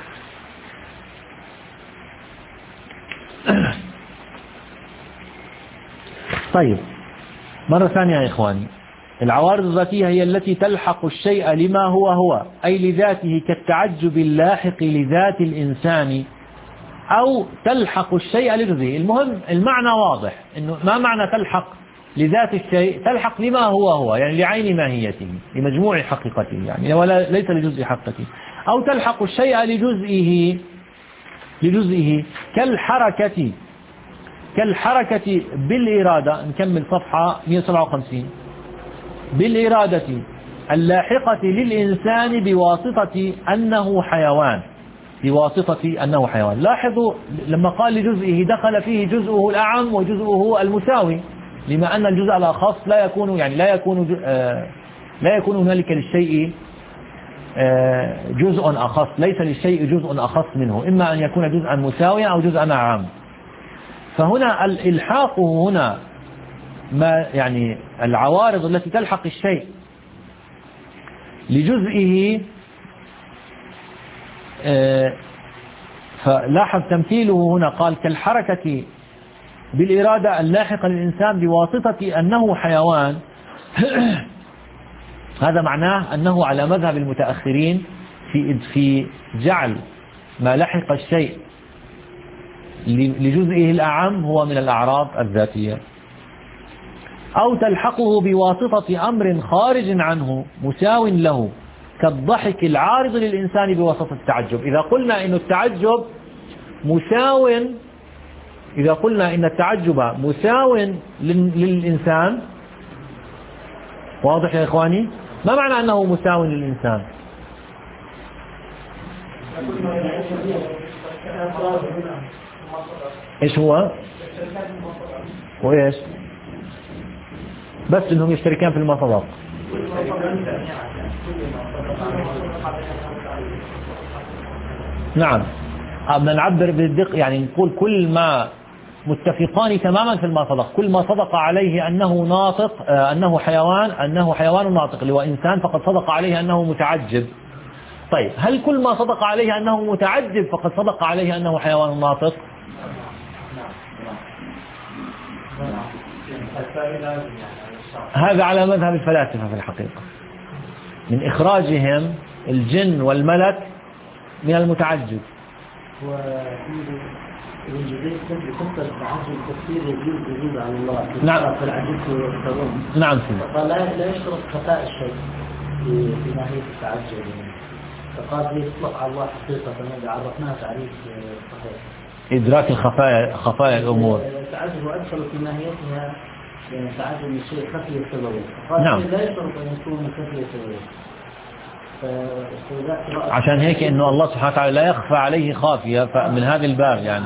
طيب مرة ثانية يا إخواني، العوارض الذاتية هي التي تلحق الشيء لما هو هو، أي لذاته، كالتعجب اللاحق لذات الإنسان، أو تلحق الشيء لجزئه. المهم المعنى واضح، إنه ما معنى تلحق لذات الشيء؟ تلحق لما هو هو، يعني لعين ماهيته، لمجموع حقيقته، يعني ولا ليس لجزء حقيقته. أو تلحق الشيء لجزئه لجزئه كالحركة كالحركة بالإرادة. نكمل صفحة مئة وسبعة وخمسين. بالإرادة اللاحقة للإنسان بواسطة أنه حيوان بواسطة أنه حيوان. لاحظوا لما قال لجزئه دخل فيه جزءه الأعم وجزءه المساوي، لما أن الجزء الأخص لا يكون يعني لا يكون آه لا يكون هنالك للشيء آه جزء أخص، ليس للشيء جزء أخص منه، إما أن يكون جزءا مساويا أو جزءا أعم. فهنا الإلحاق هنا ما يعني العوارض التي تلحق الشيء لجزئه. آه فلاحظ تمثيله هنا، قال كالحركة بالإرادة اللاحقة للإنسان بواسطة أنه حيوان. هذا معناه أنه على مذهب المتأخرين في في جعل ما لحق الشيء لجزئه الأعم هو من الأعراض الذاتية. أو تلحقه بواسطة أمر خارج عنه مساو له، كالضحك العارض للإنسان بواسطة التعجب. إذا قلنا إن التعجب مساو إذا قلنا إن التعجب مساو للإنسان، واضح يا إخواني؟ ما معنى أنه مساو للإنسان؟ إيش هو؟ وإيش؟ بس إنهم يشتركان في المصادق. نعم، بدنا نعبر بالدق، يعني نقول كل ما متفقان تماما في المصدق، كل ما صدق عليه أنه ناطق أنه حيوان أنه حيوان ناطق، اللي هو إنسان، فقد صدق عليه أنه متعجب. طيب هل كل ما صدق عليه أنه متعجب فقد صدق عليه أنه حيوان ناطق؟ هذا على مذهب الفلاسفة في الحقيقة، من إخراجهم الجن والملك من المتعجب. نعم نعم فقال لا يشترط خفاء الشيء في ناحية التعجب، فقال يطلق على الله حقيقة إذا عرفناها تعريف صحيح. إدراك الخفايا خفايا الأمور. التعجب أدخل في ماهيتها يعني تعجب من شيء خفي السبب. نعم. لا يشترط أن يكون خفي السبب. عشان هيك إنه الله سبحانه وتعالى لا يخفى عليه خافية، فمن هذا الباب يعني.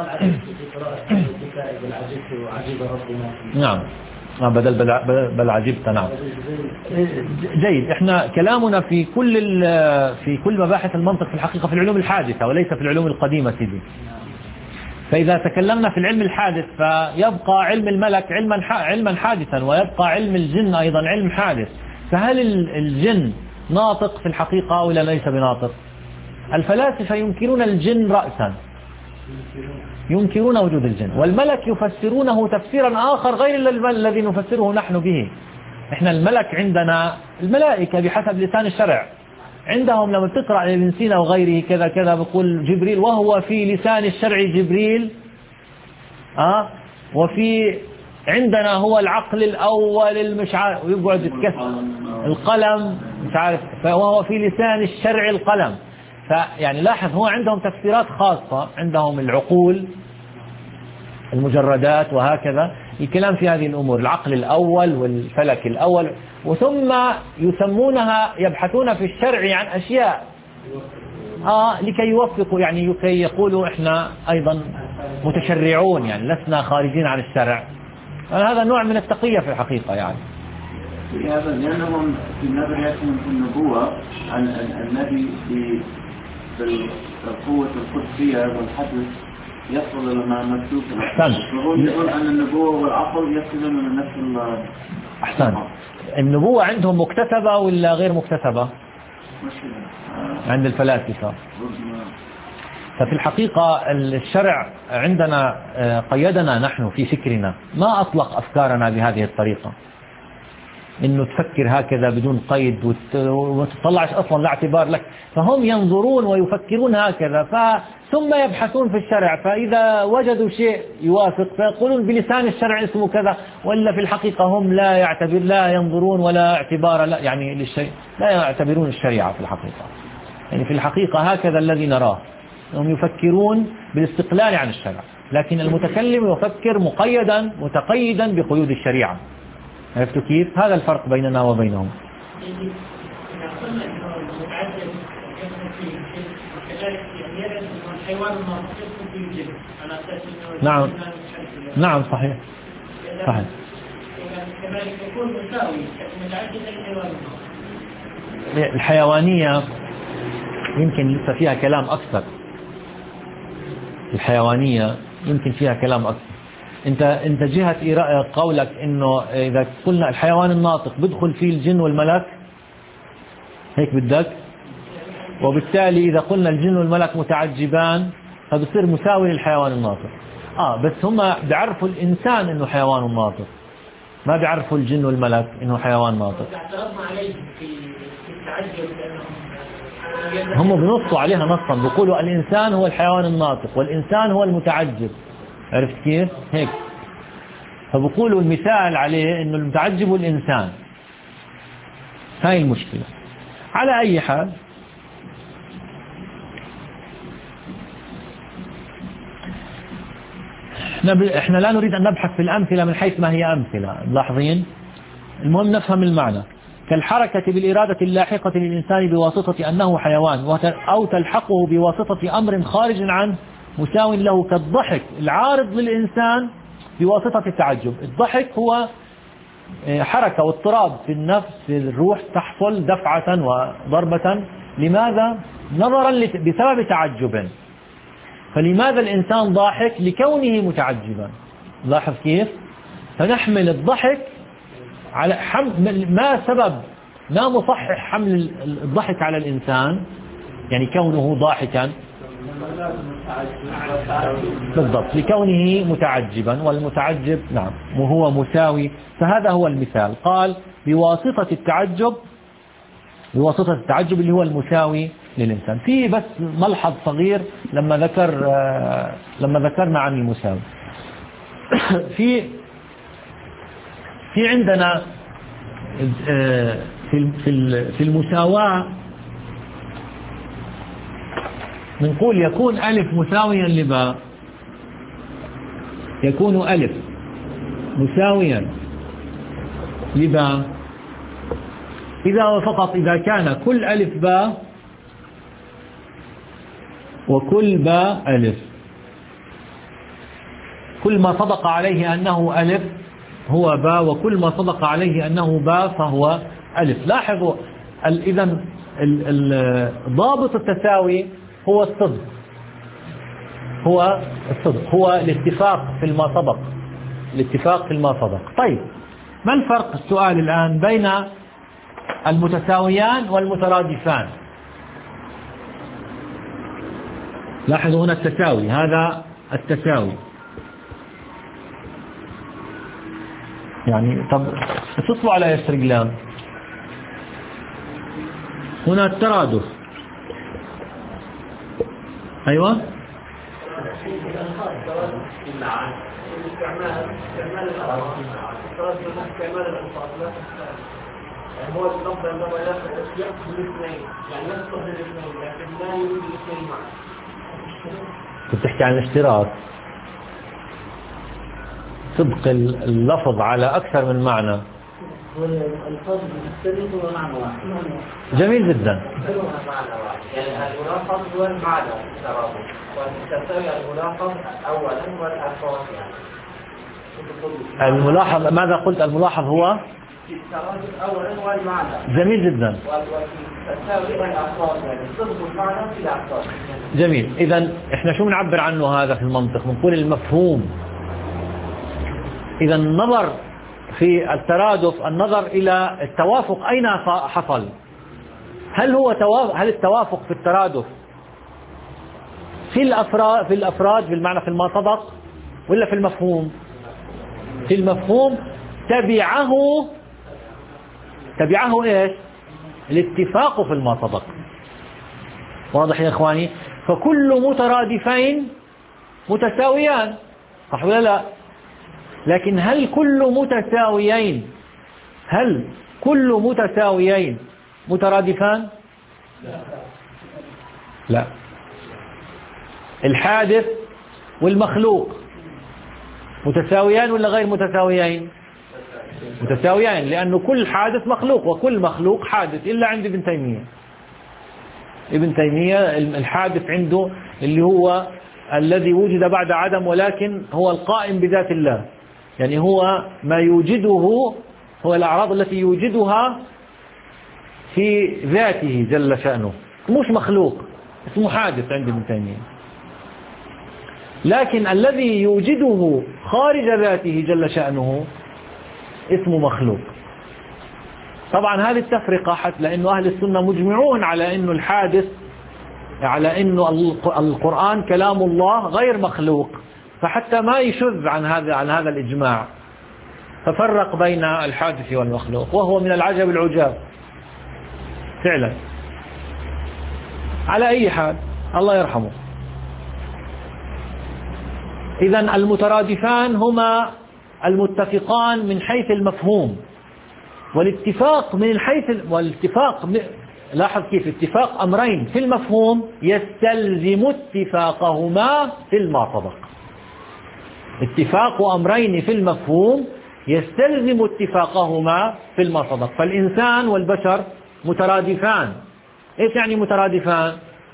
نعم بدل بل عجبت. نعم جيد. احنا كلامنا في كل في كل مباحث المنطق في الحقيقة في العلوم الحادثة وليس في العلوم القديمة سيدي. فإذا تكلمنا في العلم الحادث فيبقى علم الملك علما علما حادثا، ويبقى علم الجن أيضا علم حادث. فهل الجن ناطق في الحقيقة ولا ليس بناطق؟ الفلاسفة ينكرون الجن رأسا، ينكرون وجود الجن، والملك يفسرونه تفسيرا آخر غير الذي نفسره نحن به. احنا الملك عندنا الملائكة بحسب لسان الشرع، عندهم لما تقرأ لابن سينا وغيره كذا كذا بقول جبريل، وهو في لسان الشرع جبريل آه وفي عندنا هو العقل الأول المش عارف، ويقعد يتكسر القلم مش عارف، فهو في لسان الشرع القلم. فيعني لاحظ هو عندهم تفسيرات خاصة، عندهم العقول المجردات وهكذا، الكلام في هذه الأمور، العقل الأول والفلك الأول، وثم يسمونها يبحثون في الشرع عن أشياء آه لكي يوفقوا، يعني لكي يقولوا إحنا أيضا متشرعون، يعني لسنا خارجين عن الشرع. هذا نوع من التقية في الحقيقة يعني. هذا لأنهم في نظرياتهم في النبوة النبي بالقوة القدسية والحدث يصل إلى ما مكتوب. أحسنت. يقول أن النبوة والعقل يصلون من نفس. أحسنت. النبوة عندهم مكتسبة ولا غير مكتسبة؟ عند الفلاسفة. ففي الحقيقة الشرع عندنا قيدنا نحن في فكرنا، ما أطلق أفكارنا بهذه الطريقة، إنه تفكر هكذا بدون قيد وتطلعش أصلا لاعتبار لك. فهم ينظرون ويفكرون هكذا، ثم يبحثون في الشرع، فإذا وجدوا شيء يوافق فيقولون بلسان الشرع اسمه كذا، ولا في الحقيقة هم لا يعتبر لا ينظرون ولا اعتبار لا يعني للشيء، لا يعتبرون الشريعة في الحقيقة. يعني في الحقيقة هكذا الذي نراه، هم يفكرون بالاستقلال عن الشرع، لكن المتكلم يفكر مقيدا متقيدا بقيود الشريعة. عرفتوا كيف؟ هذا الفرق بيننا وبينهم. نعم نعم صحيح صحيح. الحيوانية يمكن لسه فيها كلام أكثر، الحيوانية يمكن فيها كلام أكثر. انت انت جهة قولك انه اذا قلنا الحيوان الناطق بدخل فيه الجن والملك، هيك بدك، وبالتالي اذا قلنا الجن والملك متعجبان فبصير مساوي للحيوان الناطق. اه بس هم بيعرفوا الانسان انه حيوان ناطق، ما بيعرفوا الجن والملك انه حيوان ناطق. هم بنصوا عليها نصا، بيقولوا الانسان هو الحيوان الناطق والانسان هو المتعجب. عرفت كيف؟ هيك. فبقولوا المثال عليه انه المتعجب الانسان. هاي المشكلة. على اي حال احنا لا نريد ان نبحث في الامثلة من حيث ما هي امثلة، ملاحظين؟ المهم نفهم المعنى. كالحركة بالإرادة اللاحقة للإنسان بواسطة أنه حيوان، أو تلحقه بواسطة أمر خارج عنه مساو له، كالضحك العارض للإنسان بواسطة التعجب. الضحك هو حركة واضطراب في النفس في الروح تحصل دفعة وضربة. لماذا؟ نظرا بسبب تعجب. فلماذا الإنسان ضاحك؟ لكونه متعجبا. لاحظ كيف؟ فنحمل الضحك على حمل ما سبب ما مصحح حمل الضحك على الإنسان، يعني كونه ضاحكا بالضبط لكونه متعجبا، والمتعجب نعم وهو مساوي. فهذا هو المثال، قال بواسطة التعجب، بواسطة التعجب اللي هو المساوي للإنسان. في بس ملحظ صغير لما ذكر لما ذكرنا عن المساوي في في عندنا في في المساواة نقول يكون ألف مساويا لباء، يكون ألف مساويا لباء إذا وفقط إذا كان كل ألف باء وكل باء ألف، كل ما صدق عليه أنه ألف هو باء، وكل ما صدق عليه أنه باء فهو ألف. لاحظوا إذن ضابط التساوي هو الصدق، هو الصدق هو الاتفاق في ما سبق، الاتفاق في ما سبق. طيب ما الفرق السؤال الآن بين المتساويان والمترادفان؟ لاحظوا هنا التساوي، هذا التساوي يعني طب اتصلوا على يسر رجلان. هنا الترادف، ايوه هو اللفظ عندما يأخذ الاثنين يعني يصلح الاثنين لكن لا يريد الاثنين معا. كنت تحكي عن الاشتراك. صدق اللفظ على أكثر من معنى. والألفاظ المختلفة هو معنى واحد. جميل جدا. يعني الملاحظ هو المعنى الترابط، والتساوي الملاحظ أولا والألفاظ يعني. الملاحظ ماذا قلت؟ الملاحظ هو الترابط أولا والمعنى. جميل جدا. والتساوي والألفاظ يعني صدق المعنى في الألفاظ. جميل. إذا إحنا شو بنعبر عنه هذا في المنطق؟ بنقول المفهوم. إذا النظر في الترادف النظر إلى التوافق أين حصل؟ هل هو توافق هل التوافق في الترادف في الأفراد في الأفراد بالمعنى في ما سبق ولا في المفهوم؟ في المفهوم. تبعه تبعه إيش؟ الاتفاق في ما سبق. واضح يا إخواني؟ فكل مترادفين متساويان، صح ولا لا؟ لكن هل كل متساويين هل كل متساويين مترادفان؟ لا. الحادث والمخلوق متساويان ولا غير متساويين؟ متساويين، لأنه كل حادث مخلوق وكل مخلوق حادث، إلا عند ابن تيمية. ابن تيمية الحادث عنده اللي هو الذي وجد بعد عدم، ولكن هو القائم بذات الله، يعني هو ما يوجده هو الأعراض التي يوجدها في ذاته جل شأنه، مش مخلوق، اسمه حادث عند ابن تيمية. لكن الذي يوجده خارج ذاته جل شأنه اسمه مخلوق. طبعا هذه التفرقة حتى لأنه أهل السنة مجمعون على أنه الحادث على أنه القرآن كلام الله غير مخلوق، فحتى ما يشذ عن هذا عن هذا الإجماع ففرق بين الحادث والمخلوق، وهو من العجب العجاب فعلا. على أي حال الله يرحمه. إذن المترادفان هما المتفقان من حيث المفهوم، والاتفاق من حيث والاتفاق لاحظ كيف اتفاق أمرين في المفهوم يستلزم اتفاقهما في المعتبر. اتفاق أمرين في المفهوم يستلزم اتفاقهما في المعتبر. فالإنسان والبشر مترادفان. إيش يعني مترادفان؟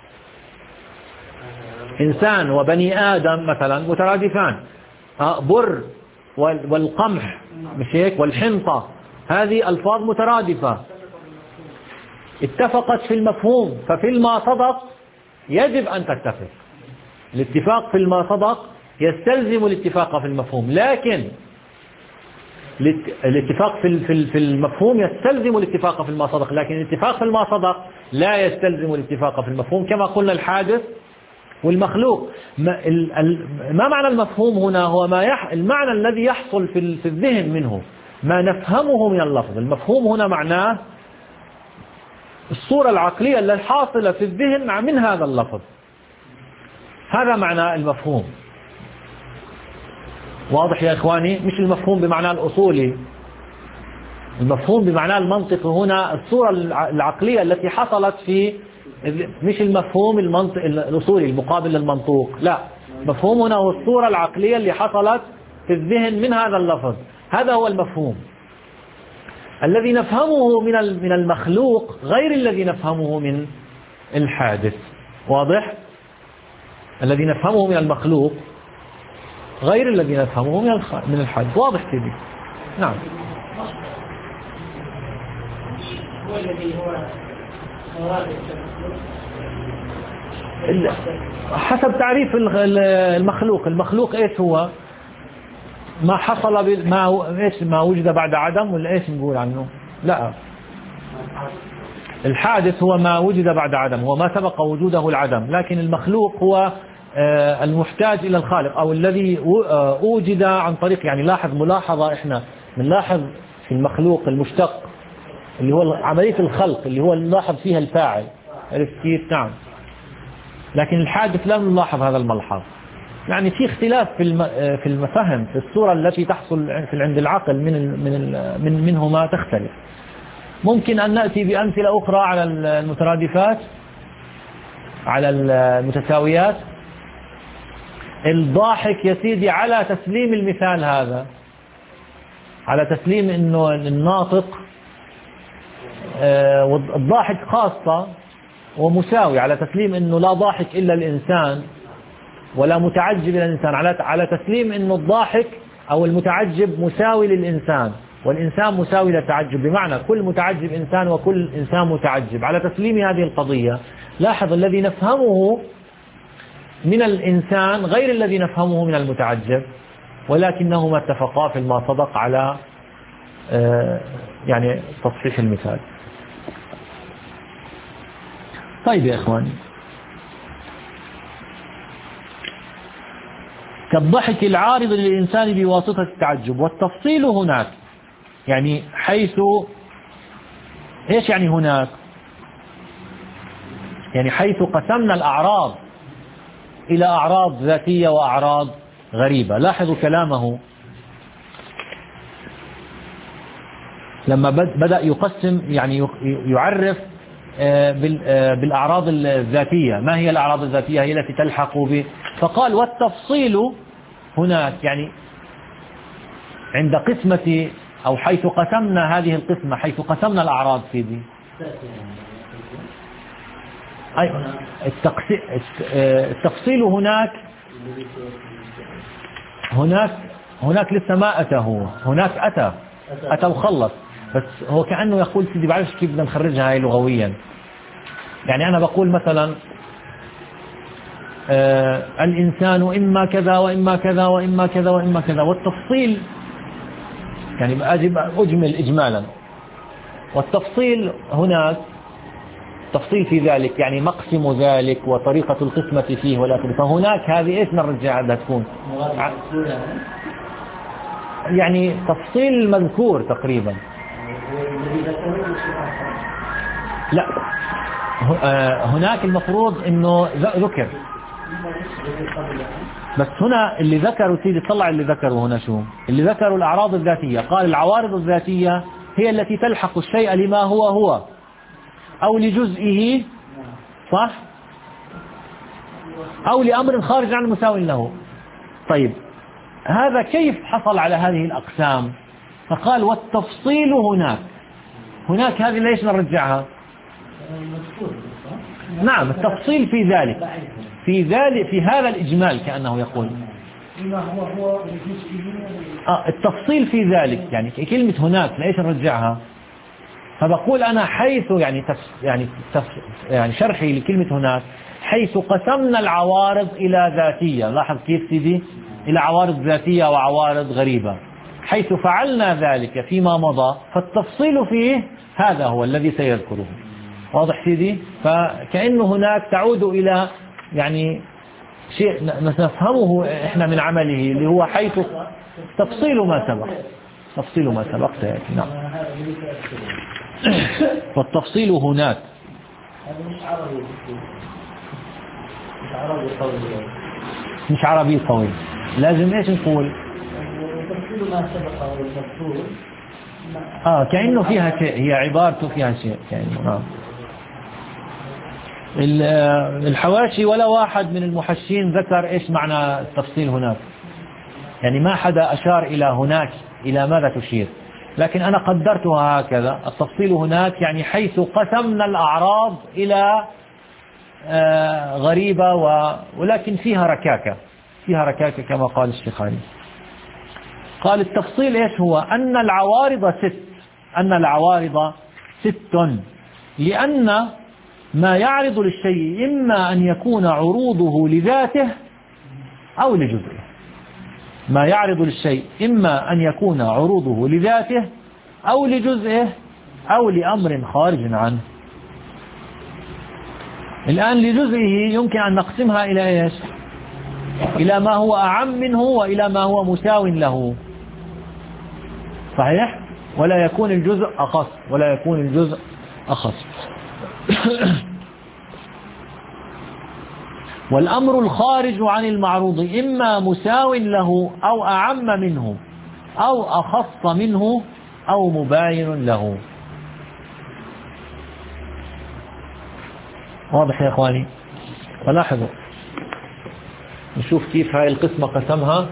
إنسان وبني آدم مثلا مترادفان. بر والقمح مش هيك والحنطة، هذه ألفاظ مترادفة اتفقت في المفهوم، ففي ما سبق يجب أن تتفق. الاتفاق في ما سبق يستلزم الاتفاق في المفهوم، لكن الاتفاق في في المفهوم يستلزم الاتفاق في ما سبق، لكن الاتفاق في ما سبق لا يستلزم الاتفاق في المفهوم، كما قلنا الحادث والمخلوق. ما معنى المفهوم هنا؟ هو ما يح... المعنى الذي يحصل في في الذهن منه، ما نفهمه من اللفظ. المفهوم هنا معناه الصورة العقلية التي حاصلة في الذهن من هذا اللفظ، هذا معنى المفهوم. واضح يا إخواني؟ مش المفهوم بمعنى الأصولي، المفهوم بمعنى المنطق هنا الصورة العقلية التي حصلت في، مش المفهوم المنطق الأصولي المقابل للمنطوق، لا، مفهوم هنا هو الصورة العقلية اللي حصلت في الذهن من هذا اللفظ، هذا هو المفهوم. الذي نفهمه من من المخلوق غير الذي نفهمه من الحادث. واضح؟ الذي نفهمه من المخلوق غير الذي نفهمه من من الحادث. واضح سيدي؟ نعم. هو الذي هو حسب تعريف المخلوق. المخلوق ايش هو؟ ما حصل ما ايش ما وجد بعد عدم، ولا ايش نقول عنه؟ لا، الحادث هو ما وجد بعد عدم، هو ما سبق وجوده العدم، لكن المخلوق هو المحتاج إلى الخالق أو الذي أوجد عن طريق، يعني لاحظ ملاحظة احنا بنلاحظ في المخلوق المشتق اللي هو عملية الخلق اللي هو نلاحظ فيها الفاعل، عرفت كيف؟ نعم. لكن الحادث لا نلاحظ هذا الملحظ، يعني في اختلاف في في المفاهيم، في الصورة التي تحصل في عند العقل من من من منهما تختلف. ممكن أن نأتي بأمثلة أخرى على المترادفات، على المتساويات. الضاحك يا سيدي على تسليم المثال هذا، على تسليم انه الناطق آه والضاحك خاصة ومساوي، على تسليم انه لا ضاحك الا الانسان ولا متعجب الا الانسان، على على تسليم انه الضاحك او المتعجب مساوي للانسان والانسان مساوي للتعجب، بمعنى كل متعجب انسان وكل انسان متعجب. على تسليم هذه القضية لاحظ الذي نفهمه من الإنسان غير الذي نفهمه من المتعجب، ولكنهما اتفقا في ما صدق على يعني تصحيح المثال. طيب يا إخواني، كالضحك العارض للإنسان بواسطة التعجب. والتفصيل هناك يعني حيث، إيش يعني هناك؟ يعني حيث قسمنا الأعراض إلى أعراض ذاتية وأعراض غريبة. لاحظوا كلامه لما بدأ يقسم، يعني يعرف بالأعراض الذاتية. ما هي الأعراض الذاتية؟ هي التي تلحق ب، فقال والتفصيل هناك يعني عند قسمة أو حيث قسمنا هذه القسمة، حيث قسمنا الأعراض في دي. أي التفصيل هناك هناك هناك لسه ما أتى، هو هناك أتى أتى وخلص، بس هو كأنه يقول سيدي بعرفش كيف بدنا نخرجها هاي لغويا. يعني أنا بقول مثلا آه الإنسان إما كذا وإما كذا وإما كذا وإما كذا، والتفصيل يعني أجب أجمل إجمالا، والتفصيل هناك تفصيل في ذلك يعني مقسم ذلك وطريقة القسمة فيه والآخر. فهناك هذه إيش نرجع بدها تكون يعني تفصيل المذكور تقريبا. لا هناك المفروض انه ذكر، بس هنا اللي ذكروا سيدي طلع اللي ذكروا هنا شو اللي ذكروا الأعراض الذاتية. قال العوارض الذاتية هي التي تلحق الشيء لما هو هو أو لجزئه، صح، أو لأمر خارج عن مساو له. طيب هذا كيف حصل على هذه الأقسام؟ فقال والتفصيل هناك. هناك هذه ليش نرجعها؟ نعم التفصيل في ذلك في ذلك في هذا الإجمال كأنه يقول آه التفصيل في ذلك يعني كلمة هناك ليش نرجعها؟ فبقول أنا حيث يعني تف يعني تف يعني شرحي لكلمة هناك حيث قسمنا العوارض إلى ذاتية. لاحظ كيف سيدي؟ إلى عوارض ذاتية وعوارض غريبة. حيث فعلنا ذلك فيما مضى فالتفصيل فيه هذا هو الذي سيذكره. واضح سيدي؟ فكأنه هناك تعود إلى يعني شيء نفهمه إحنا من عمله اللي هو حيث تفصيل ما سبق تفصيل ما سبق سيأتي. نعم والتفصيل هناك. مش عربي مش عربي طويل مش عربي طويل لازم ايش نقول؟ تفصيل ما سبق والمذكور اه كأنه فيها شيء، هي عبارته فيها شيء كأنه. نعم الحواشي ولا واحد من المحشين ذكر ايش معنى التفصيل هناك، يعني ما حدا أشار إلى هناك إلى ماذا تشير، لكن أنا قدرتها هكذا. التفصيل هناك يعني حيث قسمنا الأعراض إلى آه غريبة و... ولكن فيها ركاكة فيها ركاكة كما قال الشيخاني. قال التفصيل إيش هو؟ أن العوارض ست أن العوارض ست لأن ما يعرض للشيء إما أن يكون عروضه لذاته أو لجزئه. ما يعرض للشيء إما أن يكون عروضه لذاته أو لجزئه أو لأمر خارج عنه. الآن لجزئه يمكن أن نقسمها إلى إيش؟ إلى ما هو أعم منه وإلى ما هو مساو له، صحيح؟ ولا يكون الجزء أخص ولا يكون الجزء أخص. والأمر الخارج عن المعروض إما مساو له أو أعم منه أو أخص منه أو مباين له. واضح يا إخواني؟ فلاحظوا نشوف كيف هاي القسمة قسمها.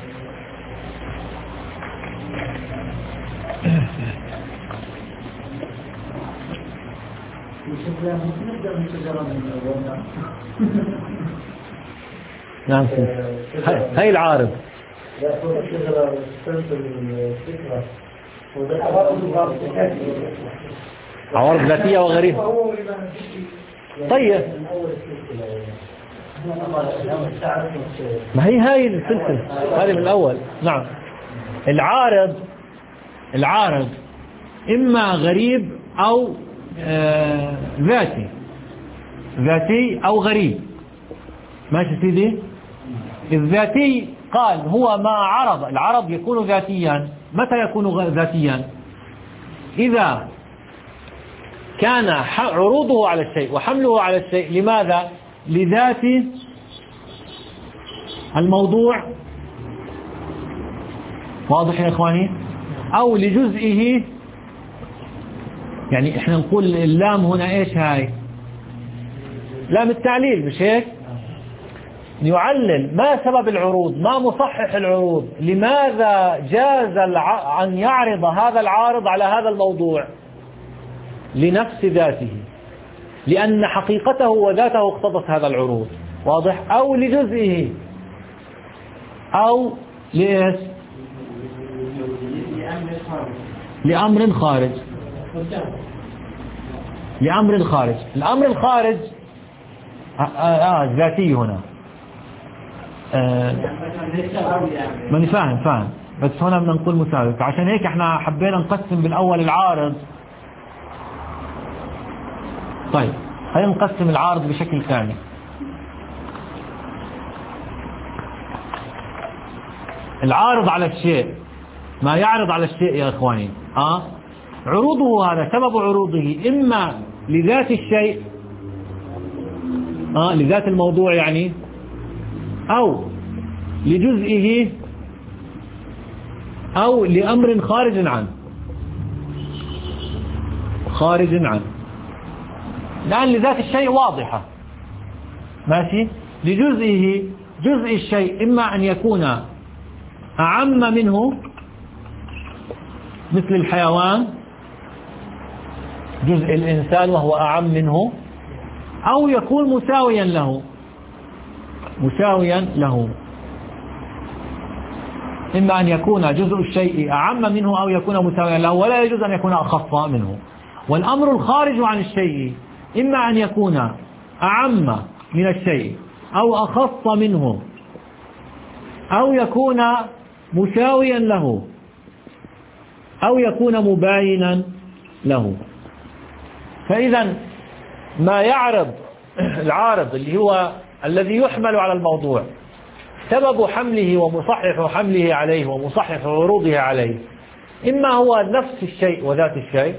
نعم هاي العارض عوارض ذاتية وغريبة. طيب ما هي هاي السلسلة هذه من الأول. نعم العارض العارض إما غريب أو آه ذاتي ذاتي أو غريب. ماشي سيدي. الذاتي قال هو ما عرض. العرض يكون ذاتيا. متى يكون ذاتيا؟ إذا كان عروضه على الشيء وحمله على الشيء لماذا؟ لذات الموضوع. واضح يا إخواني؟ أو لجزئه. يعني إحنا نقول اللام هنا إيش هاي؟ لام التعليل مش هيك؟ يعلل ما سبب العروض، ما مصحح العروض، لماذا جاز الع... أن يعرض هذا العارض على هذا الموضوع؟ لنفس ذاته، لأن حقيقته وذاته اقتضت هذا العروض. واضح؟ أو لجزئه أو لإيش؟ لأمر خارج. لأمر خارج. الأمر الخارج آه آه ذاتي هنا. آه ماني فاهم فاهم بس هنا بدنا نقول مساوي. عشان هيك احنا حبينا نقسم بالأول العارض. طيب خلينا نقسم العارض بشكل ثاني. العارض على الشيء، ما يعرض على الشيء يا إخواني آه عروضه هذا سبب عروضه إما لذات الشيء آه لذات الموضوع يعني، أو لجزئه، أو لأمر خارج عنه. خارج عنه لأن لذات الشيء واضحة. ماشي. لجزئه، جزء الشيء إما أن يكون أعم منه مثل الحيوان، جزء الإنسان وهو أعم منه، أو يكون مساويا له. مساويا له إما أن يكون جزء الشيء أعم منه أو يكون مساويا له، ولا يجوز أن يكون أخف منه. والأمر الخارج عن الشيء إما أن يكون أعم من الشيء أو أخف منه، أو يكون مساويا له، أو يكون مباينا له. فإذا ما يعرض العارض اللي هو الذي يحمل على الموضوع، سبب حمله ومصحح حمله عليه ومصحح عروضه عليه إما هو نفس الشيء وذات الشيء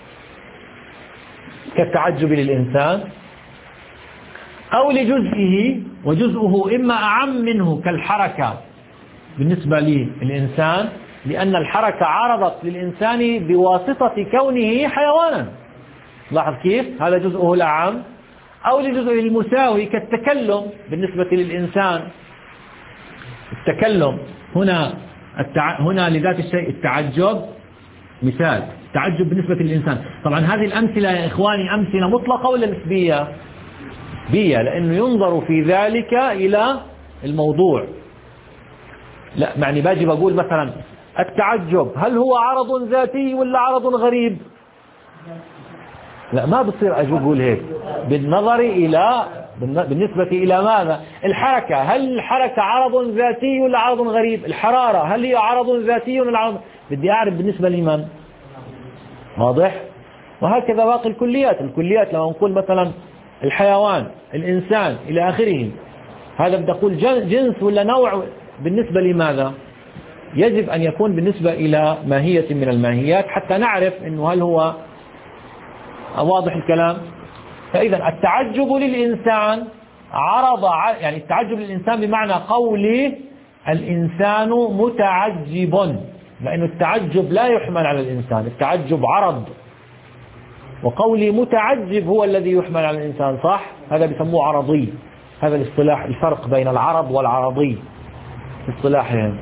كالتعجب للإنسان، أو لجزئه، وجزءه إما أعم منه كالحركة بالنسبة للإنسان، لأن الحركة عرضت للإنسان بواسطة كونه حيوانا. لاحظ كيف هذا جزءه الأعم. أو لجزءه المساوي كالتكلم بالنسبة للإنسان. التكلم هنا التع... هنا لذات الشيء التعجب مثال. التعجب بالنسبة للإنسان. طبعا هذه الأمثلة يا إخواني أمثلة مطلقة ولا نسبية؟ نسبية، لأنه ينظر في ذلك إلى الموضوع. لا يعني باجي بقول مثلا التعجب هل هو عرض ذاتي ولا عرض غريب؟ لا ما بصير أجي أقول هيك. بالنظر إلى بالنسبة إلى ماذا؟ الحركة هل الحركة عرض ذاتي ولا عرض غريب؟ الحرارة هل هي عرض ذاتي ولا عرض؟ بدي أعرف بالنسبة لمن؟ واضح؟ وهكذا باقي الكليات. الكليات لما نقول مثلا الحيوان، الإنسان إلى آخره، هذا بدي أقول جنس ولا نوع بالنسبة لماذا؟ يجب أن يكون بالنسبة إلى ماهية من الماهيات حتى نعرف إنه هل هو واضح الكلام. فإذا التعجب للإنسان عرض، يعني التعجب للإنسان بمعنى قولي الإنسان متعجب، لأن التعجب لا يحمل على الإنسان، التعجب عرض، وقولي متعجب هو الذي يحمل على الإنسان. صح؟ هذا بيسموه عرضي. هذا الاصطلاح، الفرق بين العرض والعرضي اصطلاحهم.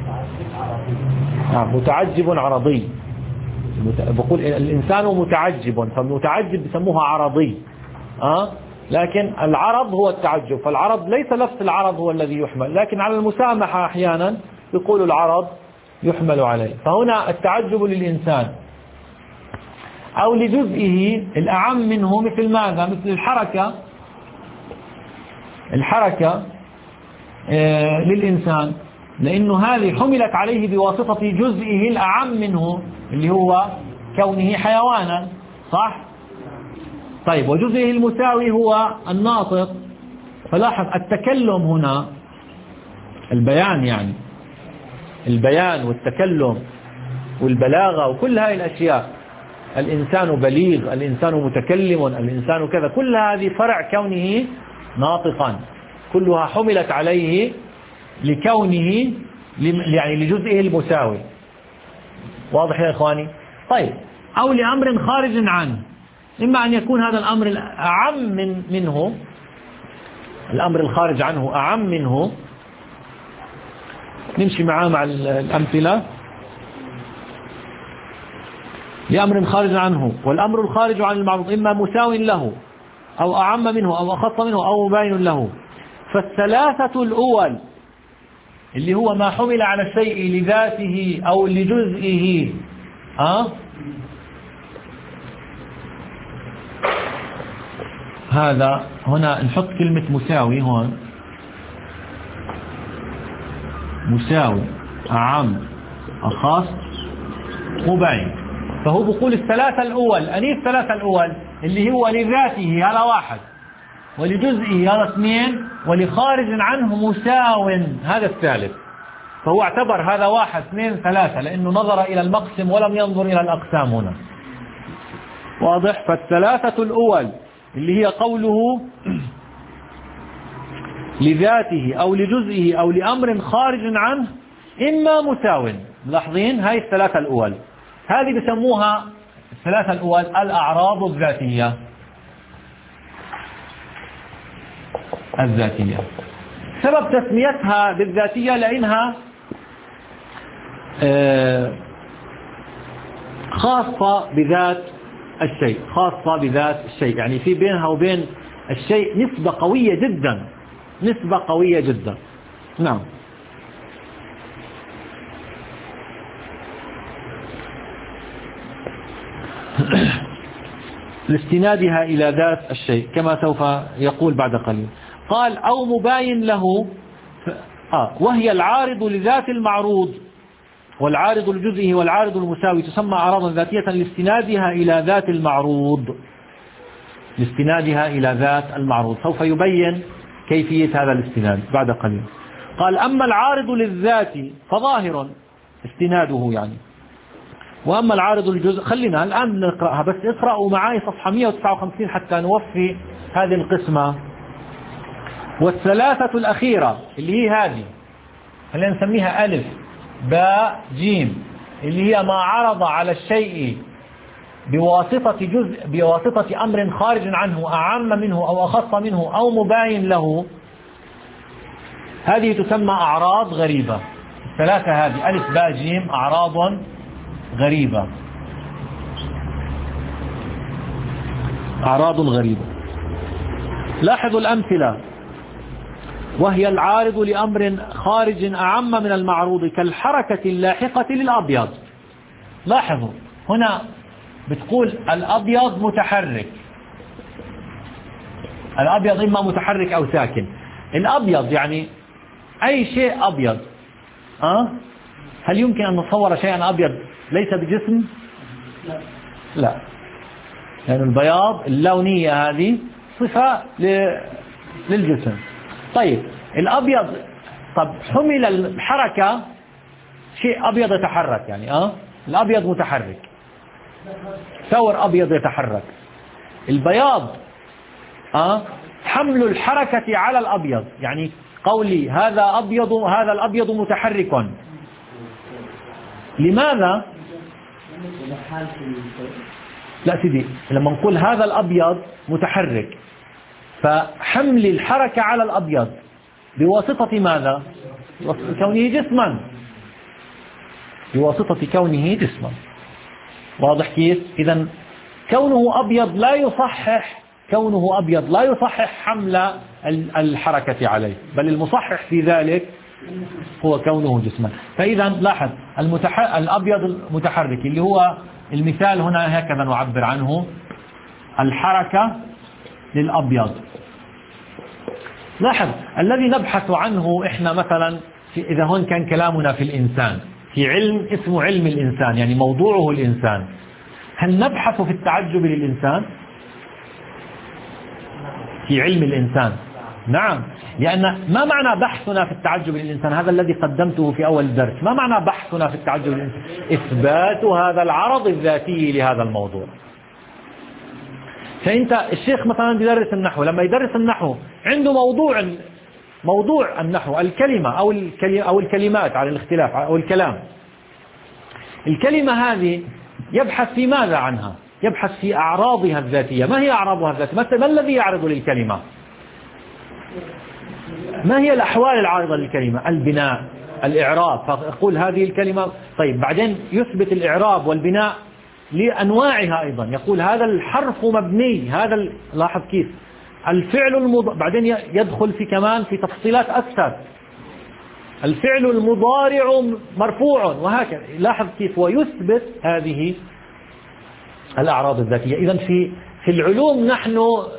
نعم متعجب عرضي، بقول الإنسان متعجب، فالمتعجب بسموها عرضي أه؟ لكن العرض هو التعجب، فالعرض ليس نفس العرض هو الذي يحمل، لكن على المسامحة أحيانا يقول العرض يحمل عليه. فهنا التعجب للإنسان أو لجزئه الأعم منه، مثل ماذا؟ مثل الحركة، الحركة آه للإنسان، لأنه هذه حملت عليه بواسطة جزئه الأعم منه اللي هو كونه حيوانا، صح؟ طيب وجزئه المساوي هو الناطق. فلاحظ التكلم هنا، البيان يعني البيان والتكلم والبلاغة وكل هذه الأشياء، الإنسان بليغ، الإنسان متكلم، الإنسان كذا، كل هذه فرع كونه ناطقا، كلها حملت عليه لكونه يعني لجزئه المساوي. واضح يا إخواني؟ طيب أو لأمر خارج عنه، إما أن يكون هذا الأمر أعم من منه، الأمر الخارج عنه أعم منه. نمشي معاه مع الأمثلة. لأمر خارج عنه، والأمر الخارج عن المعروض إما مساو له أو أعم منه أو أخص منه أو مباين له. فالثلاثة الأول اللي هو ما حمل على الشيء لذاته أو لجزئه أه؟ هذا هنا نحط كلمة مساوي هون، مساوي أعم أخص مباين. فهو بيقول الثلاثة الأول، أني الثلاثة الأول اللي هو لذاته هذا واحد، ولجزئه هذا اثنين، ولخارج عنه مساو هذا الثالث. فهو اعتبر هذا واحد اثنين ثلاثة لأنه نظر إلى المقسم ولم ينظر إلى الأقسام هنا. واضح؟ فالثلاثة الأول اللي هي قوله لذاته أو لجزئه أو لأمر خارج عنه إما مساو. ملاحظين هاي الثلاثة الأول، هذه بسموها الثلاثة الأول الأعراض الذاتية. الذاتية سبب تسميتها بالذاتية لأنها خاصة بذات الشيء، خاصة بذات الشيء، يعني في بينها وبين الشيء نسبة قوية جدا، نسبة قوية جدا. نعم. لاستنادها إلى ذات الشيء كما سوف يقول بعد قليل. قال أو مباين له آه وهي العارض لذات المعروض والعارض لجزئه والعارض المساوي تسمى أعراضا ذاتية لاستنادها إلى ذات المعروض، لاستنادها إلى ذات المعروض. سوف يبين كيفية هذا الاستناد بعد قليل. قال أما العارض للذات فظاهر استناده يعني، وأما العارض للجزء خلينا الآن نقرأها، بس اقرأوا معي صفحة مئة وتسعة وخمسين حتى نوفي هذه القسمة. والثلاثة الأخيرة اللي هي هذه خلينا نسميها ألف باء جيم، اللي هي ما عرض على الشيء بواسطة جزء بواسطة أمر خارج عنه أعم منه أو أخص منه أو مباين له، هذه تسمى أعراض غريبة. الثلاثة هذه ألف باء جيم أعراض غريبة، أعراض غريبة. لاحظوا الأمثلة. وهي العارض لأمر خارج أعم من المعروض كالحركة اللاحقة للأبيض. لاحظوا هنا بتقول الأبيض متحرك، الأبيض إما متحرك أو ساكن. الأبيض يعني أي شيء أبيض أه؟ هل يمكن أن نتصور شيئا أبيض ليس بجسم؟ لا لا، يعني البياض اللونية هذه صفة للجسم. طيب الأبيض، طب حمل الحركة شيء أبيض يتحرك يعني أه؟ الأبيض متحرك، ثور أبيض يتحرك. البياض أه؟ حمل الحركة على الأبيض، يعني قولي هذا أبيض، هذا الأبيض متحرك. لماذا؟ لا سيدي، لما نقول هذا الأبيض متحرك فحمل الحركة على الأبيض بواسطة ماذا؟ بواسطة كونه جسما، بواسطة كونه جسما. واضح كيف؟ إذا كونه أبيض لا يصحح كونه أبيض لا يصحح حمل الحركة عليه، بل المصحح في ذلك هو كونه جسما. فإذا لاحظ المتح... الأبيض المتحرك اللي هو المثال هنا هكذا نعبر عنه، الحركة للأبيض. لاحظ الذي نبحث عنه إحنا مثلا في إذا هون كان كلامنا في الإنسان، في علم اسمه علم الإنسان، يعني موضوعه الإنسان، هل نبحث في التعجب للإنسان؟ في علم الإنسان نعم، لأن ما معنى بحثنا في التعجب للإنسان؟ هذا الذي قدمته في أول الدرس. ما معنى بحثنا في التعجب للإنسان؟ إثبات هذا العرض الذاتي لهذا الموضوع. فأنت الشيخ مثلا بيدرس النحو، لما يدرس النحو عنده موضوع موضوع النحو الكلمة أو أو الكلمات على الاختلاف أو الكلام. الكلمة هذه يبحث في ماذا عنها؟ يبحث في أعراضها الذاتية. ما هي أعراضها الذاتية؟ ما الذي يعرض للكلمة؟ ما هي الأحوال العارضة للكلمة؟ البناء، الإعراب. فأقول هذه الكلمة، طيب بعدين يثبت الإعراب والبناء لأنواعها أيضا، يقول هذا الحرف مبني، هذا لاحظ كيف الفعل المضارع، بعدين يدخل في كمان في تفصيلات أكثر، الفعل المضارع مرفوع وهكذا. لاحظ كيف ويثبت هذه الأعراض الذاتية. إذن في في العلوم نحن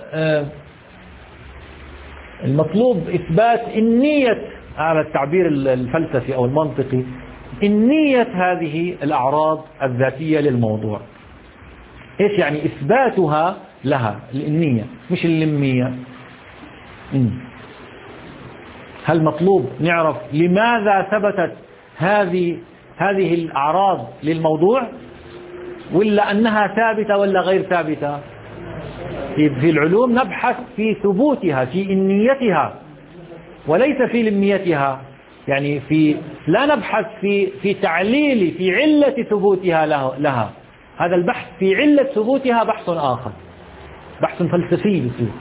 المطلوب إثبات النية على التعبير الفلسفي أو المنطقي، النية هذه الأعراض الذاتية للموضوع. إيش يعني إثباتها لها؟ النية مش اللمية. هل مطلوب نعرف لماذا ثبتت هذه هذه الأعراض للموضوع، ولا أنها ثابتة ولا غير ثابتة؟ في العلوم نبحث في ثبوتها، في إنيتها، وليس في لميتها. يعني في لا نبحث في في تعليل في علة ثبوتها لها. هذا البحث في علة ثبوتها بحث آخر، بحث فلسفي بصير.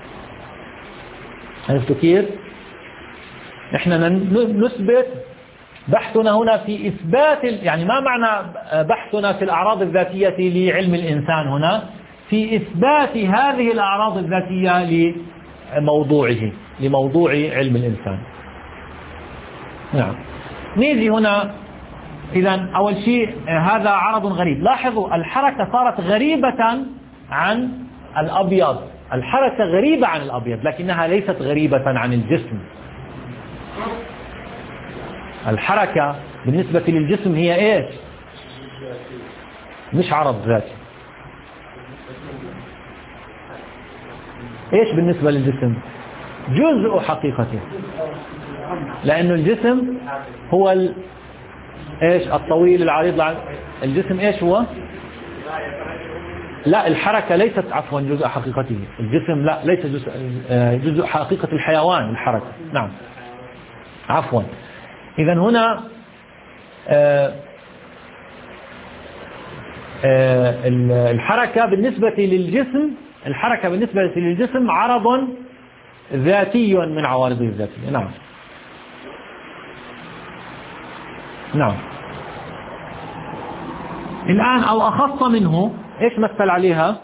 عرفتوا كيف؟ احنا نثبت بحثنا هنا في إثبات، يعني ما معنى بحثنا في الأعراض الذاتية لعلم الإنسان هنا؟ في إثبات هذه الأعراض الذاتية لموضوعه، لموضوع علم الإنسان. نعم. نيجي هنا إذن أول شيء هذا عرض غريب. لاحظوا الحركة صارت غريبة عن الأبيض، الحركة غريبة عن الأبيض لكنها ليست غريبة عن الجسم. الحركة بالنسبة للجسم هي إيش؟ مش عرض ذاتي. إيش بالنسبة للجسم؟ جزء حقيقته، لأنه الجسم هو ال... إيش الطويل العريض الع... الجسم إيش هو؟ لا الحركة ليست عفوا جزء حقيقته، الجسم لا ليس جزء جزء حقيقة الحيوان الحركة. نعم عفوا. إذا هنا آآ آآ الحركة بالنسبة للجسم الحركة بالنسبة للجسم عرض ذاتي من عوارضه الذاتية. نعم نعم. الآن أو أخص منه إيش مثل عليها؟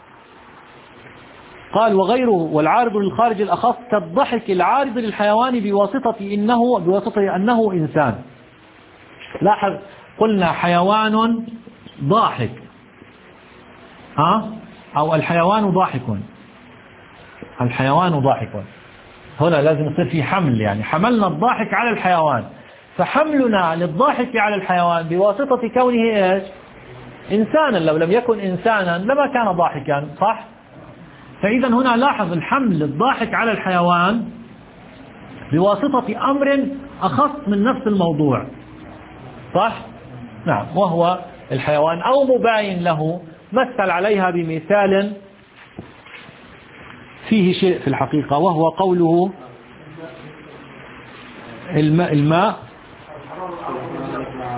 قال وغيره والعارض للخارج الأخص كالضحك العارض للحيوان بواسطة إنه بواسطة أنه إنسان. لاحظ قلنا حيوان ضاحك ها أو الحيوان ضاحك، الحيوان ضاحك. هنا لازم يصير في حمل، يعني حملنا الضاحك على الحيوان، فحملنا للضاحك على الحيوان بواسطة كونه إيش؟ إنسانا. لو لم يكن إنسانا لما كان ضاحكا، صح؟ فإذا هنا لاحظ الحمل الضاحك على الحيوان بواسطة أمر أخص من نفس الموضوع، صح؟ نعم، وهو الحيوان أو مباين له، مثل عليها بمثال فيه شيء في الحقيقة، وهو قوله الماء, الماء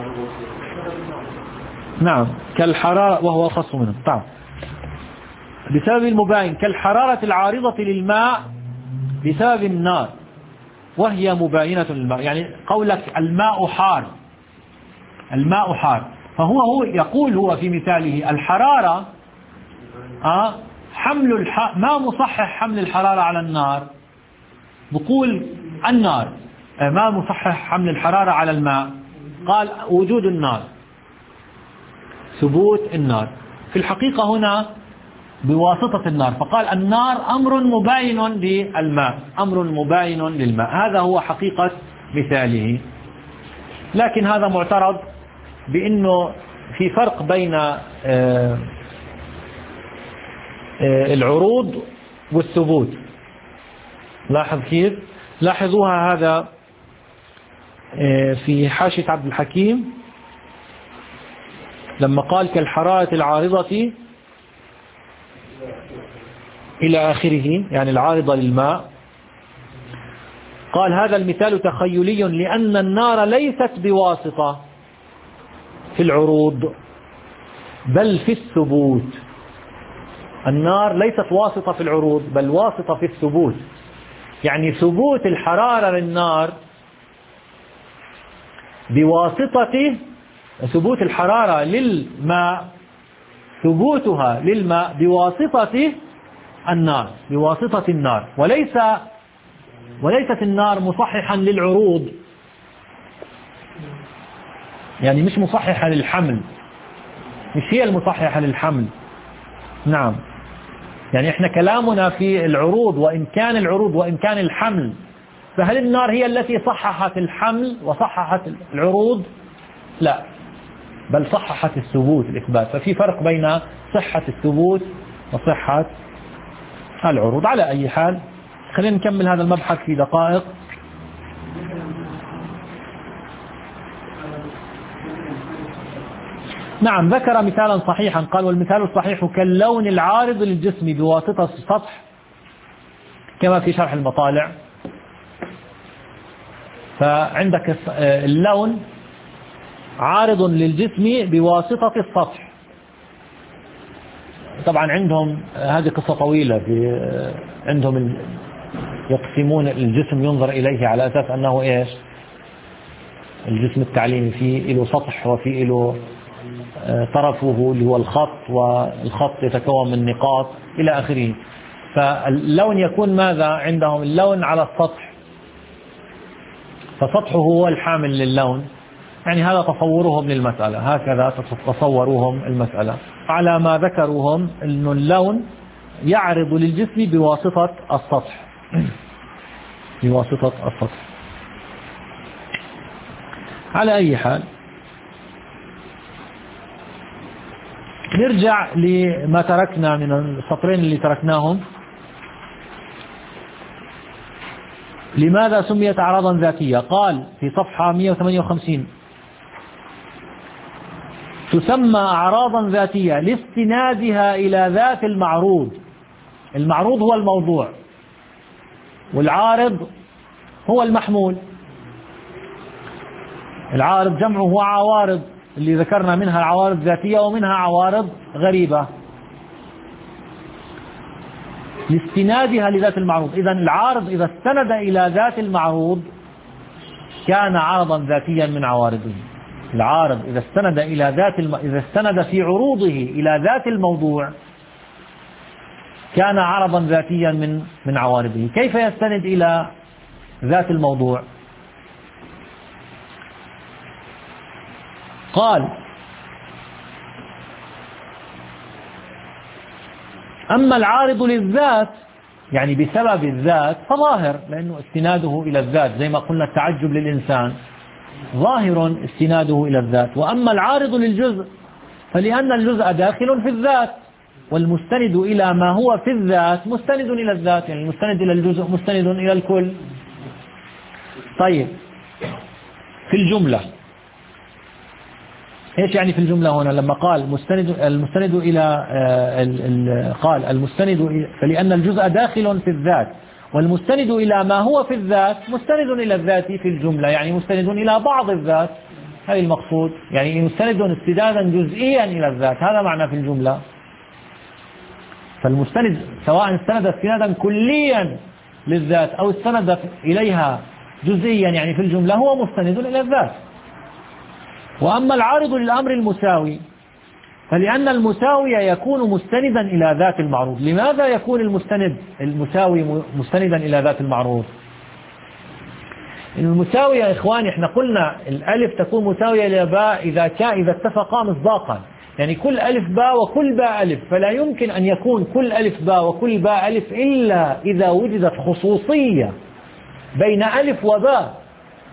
نعم كالحرارة وهو أخص منه. طبعا بسبب المباين كالحرارة العارضة للماء بسبب النار وهي مباينة للماء. يعني قولك الماء حار، الماء حار، فهو هو يقول هو في مثاله الحرارة آه حمل الح... ما مصحح حمل الحرارة على النار؟ بقول النار. ما مصحح حمل الحرارة على الماء؟ قال وجود النار، ثبوت النار. في الحقيقة هنا بواسطة النار، فقال النار أمر مباين للماء، أمر مباين للماء. هذا هو حقيقة مثاله. لكن هذا معترض بأنه في فرق بين العروض والثبوت. لاحظ كيف؟ لاحظوها هذا في حاشية عبد الحكيم لما قال كالحرارة العارضة إلى آخره، يعني العارضة للماء. قال هذا المثال تخيلي لأن النار ليست بواسطة في العروض بل في الثبوت. النار ليست واسطة في العروض بل واسطة في الثبوت. يعني ثبوت الحرارة للنار بواسطة ثبوت الحرارة للماء، ثبوتها للماء بواسطة النار، بواسطة النار، وليس وليست النار مصححا للعروض، يعني مش مصححة للحمل، مش هي المصححة للحمل. نعم، يعني احنا كلامنا في العروض وإمكان العروض وإمكان الحمل، فهل النار هي التي صححت الحمل وصححت العروض؟ لا، بل صححت الثبوت، الإثبات. ففي فرق بين صحة الثبوت وصحة العروض. على أي حال خلينا نكمل هذا المبحث في دقائق. نعم، ذكر مثالا صحيحا، قال والمثال الصحيح كاللون العارض للجسم بواسطة السطح كما في شرح المطالع. فعندك اللون عارض للجسم بواسطة السطح. طبعا عندهم هذه قصة طويلة، في عندهم يقسمون الجسم ينظر إليه على أساس أنه إيش؟ الجسم التعليمي فيه له سطح وفيه له طرفه اللي هو الخط، والخط يتكون من نقاط إلى آخره. فاللون يكون ماذا عندهم؟ اللون على السطح، فسطحه هو الحامل للون. يعني هذا تصورهم للمسألة، هكذا تصوروهم المسألة على ما ذكروهم، أن اللون يعرض للجسم بواسطة السطح بواسطة السطح. على أي حال نرجع لما تركنا من السطرين اللي تركناهم. لماذا سميت أعراضا ذاتية؟ قال في صفحة مئة وثمانية وخمسين تسمى أعراضا ذاتية لاستنادها إلى ذات المعروض. المعروض هو الموضوع، والعارض هو المحمول. العارض جمعه هو عوارض، اللي ذكرنا منها عوارض ذاتية ومنها عوارض غريبة. لاستنادها لذات المعروض. إذن العارض إذا استند إلى ذات المعروض كان عرضا ذاتيا من عوارضه. العارض إذا استند إلى ذات الم... إذا استند في عروضه إلى ذات الموضوع كان عرضا ذاتيا من من عوارضه. كيف يستند إلى ذات الموضوع؟ قال أما العارض للذات يعني بسبب الذات فظاهر، لأنه استناده إلى الذات، زي ما قلنا التعجب للإنسان ظاهر استناده إلى الذات. وأما العارض للجزء فلأن الجزء داخل في الذات، والمستند إلى ما هو في الذات مستند إلى الذات، يعني المستند إلى الجزء مستند إلى الكل. طيب في الجملة ايش يعني في الجملة هنا لما قال مستند المستند إلى قال المستند فلأن الجزء داخل في الذات، والمستند إلى ما هو في الذات مستند إلى الذات في الجملة، يعني مستند إلى بعض الذات. هذا المقصود، يعني مستند استنادا جزئيا إلى الذات، هذا معنى في الجملة. فالمستند سواء استند استنادا كليا للذات أو استند إليها جزئيا يعني في الجملة هو مستند إلى الذات. وأما العارض للأمر المساوي فلأن المساوي يكون مستندا إلى ذات المعروض. لماذا يكون المستند المساوي مستندا إلى ذات المعروض؟ المساوي يا إخواني احنا قلنا الألف تكون مساوية لباء إذا كان إذا اتفقا مصداقا، يعني كل ألف باء وكل باء ألف، فلا يمكن أن يكون كل ألف باء وكل باء ألف إلا إذا وجدت خصوصية بين ألف وباء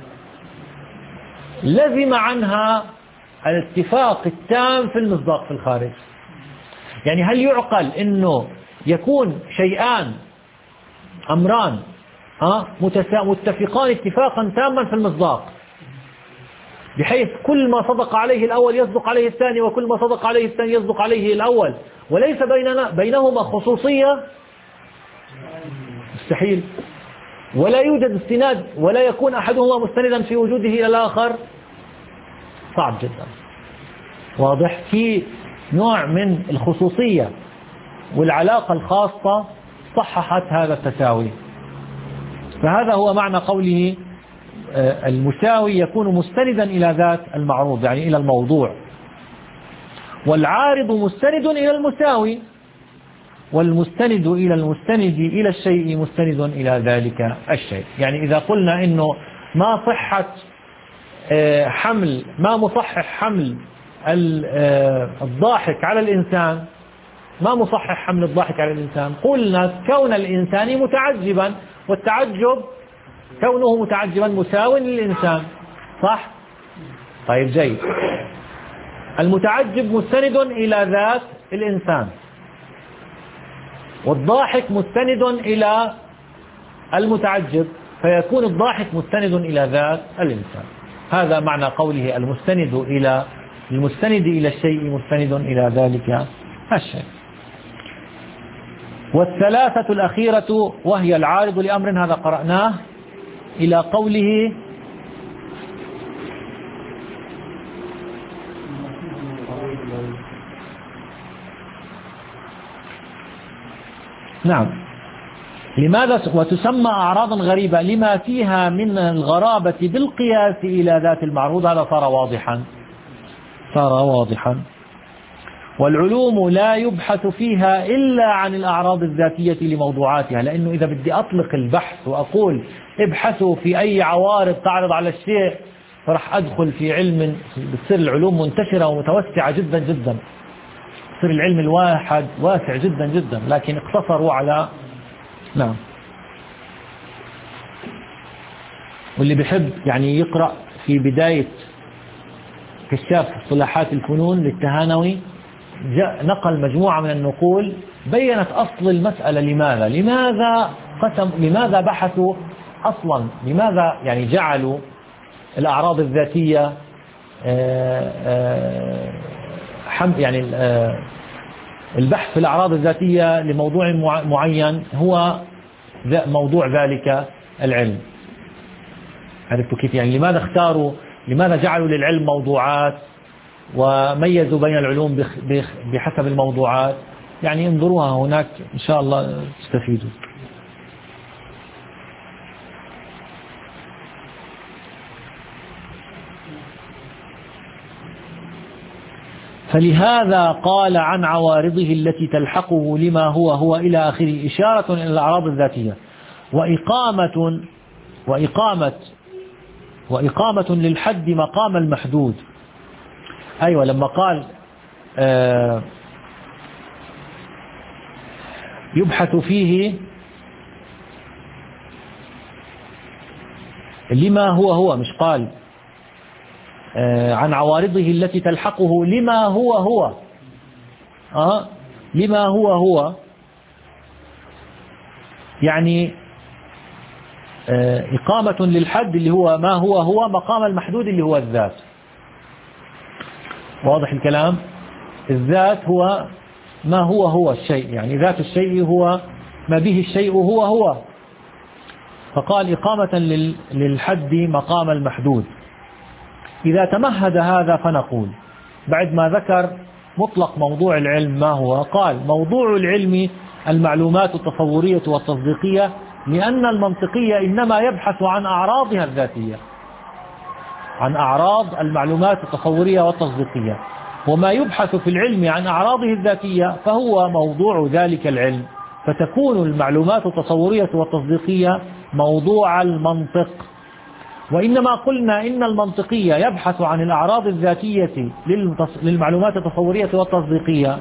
لزم عنها الاتفاق التام في المصداق في الخارج. يعني هل يعقل أنه يكون شيئان أمران متفقان اتفاقا تاما في المصداق بحيث كل ما صدق عليه الأول يصدق عليه الثاني وكل ما صدق عليه الثاني يصدق عليه الأول وليس بيننا بينهما خصوصية؟ مستحيل. ولا يوجد استناد ولا يكون أحدهما مستندا في وجوده إلى الآخر، صعب جدا. واضح؟ في نوع من الخصوصية والعلاقة الخاصة صححت هذا التساوي. فهذا هو معنى قوله المساوي يكون مستندا إلى ذات المعروض يعني إلى الموضوع، والعارض مستند إلى المساوي، والمستند إلى المستند إلى الشيء مستند إلى ذلك الشيء. يعني إذا قلنا إنه ما صحة حمل ما مصحح حمل الضاحك على الإنسان ما مصحح حمل الضاحك على الإنسان، قلنا كون الإنسان متعجبا، والتعجب كونه متعجبا مساو للإنسان، صح؟ طيب جيد. المتعجب مستند إلى ذات الإنسان، والضاحك مستند إلى المتعجب، فيكون الضاحك مستند إلى ذات الإنسان. هذا معنى قوله المستند إلى المستند إلى الشيء مستند إلى ذلك الشيء. والثلاثة الأخيرة وهي العارض لأمر، هذا قرأناه إلى قوله نعم لماذا وتسمى أعراضا غريبة لما فيها من الغرابة بالقياس إلى ذات المعروض. هذا صار واضحا صار واضحا والعلوم لا يبحث فيها إلا عن الأعراض الذاتية لموضوعاتها، لأنه إذا بدي أطلق البحث وأقول ابحثوا في أي عوارض تعرض على الشيء فرح أدخل في علم بتصير العلوم منتشرة ومتوسعة جدا جدا، يصير العلم الواحد واسع جدا جدا، لكن اقتصروا على نعم. واللي بيحب يعني يقرأ في بداية كشاف صلاحات الفنون للتهانوي جاء نقل مجموعة من النقول بينت أصل المسألة. لماذا لماذا قسم لماذا بحثوا أصلا، لماذا يعني جعلوا الأعراض الذاتية يعني البحث في الأعراض الذاتية لموضوع معين هو موضوع ذلك العلم. عرفتوا كيف؟ يعني لماذا اختاروا لماذا جعلوا للعلم موضوعات وميزوا بين العلوم بحسب الموضوعات؟ يعني انظروها هناك إن شاء الله تستفيدوا. فلهذا قال عن عوارضه التي تلحقه لما هو هو إلى آخره، إشارة إلى الأعراض الذاتية. وإقامة وإقامة وإقامة للحد مقام المحدود. أيوة لما قال آه يبحث فيه لما هو هو، مش قال آه عن عوارضه التي تلحقه لما هو هو آه لما هو هو يعني آه إقامة للحد اللي هو ما هو هو مقام المحدود اللي هو الذات. واضح الكلام؟ الذات هو ما هو هو الشيء، يعني ذات الشيء هو ما به الشيء هو هو، فقال إقامة للحد مقام المحدود. إذا تمهد هذا فنقول بعد ما ذكر مطلق موضوع العلم ما هو؟ قال موضوع العلم المعلومات التصورية والتصديقية، لأن المنطقية إنما يبحث عن أعراضها الذاتية، عن أعراض المعلومات التصورية والتصديقية، وما يبحث في العلم عن أعراضه الذاتية فهو موضوع ذلك العلم، فتكون المعلومات التصورية والتصديقية موضوع المنطق. وإنما قلنا إن المنطقية يبحث عن الأعراض الذاتية للمعلومات التصورية والتصديقية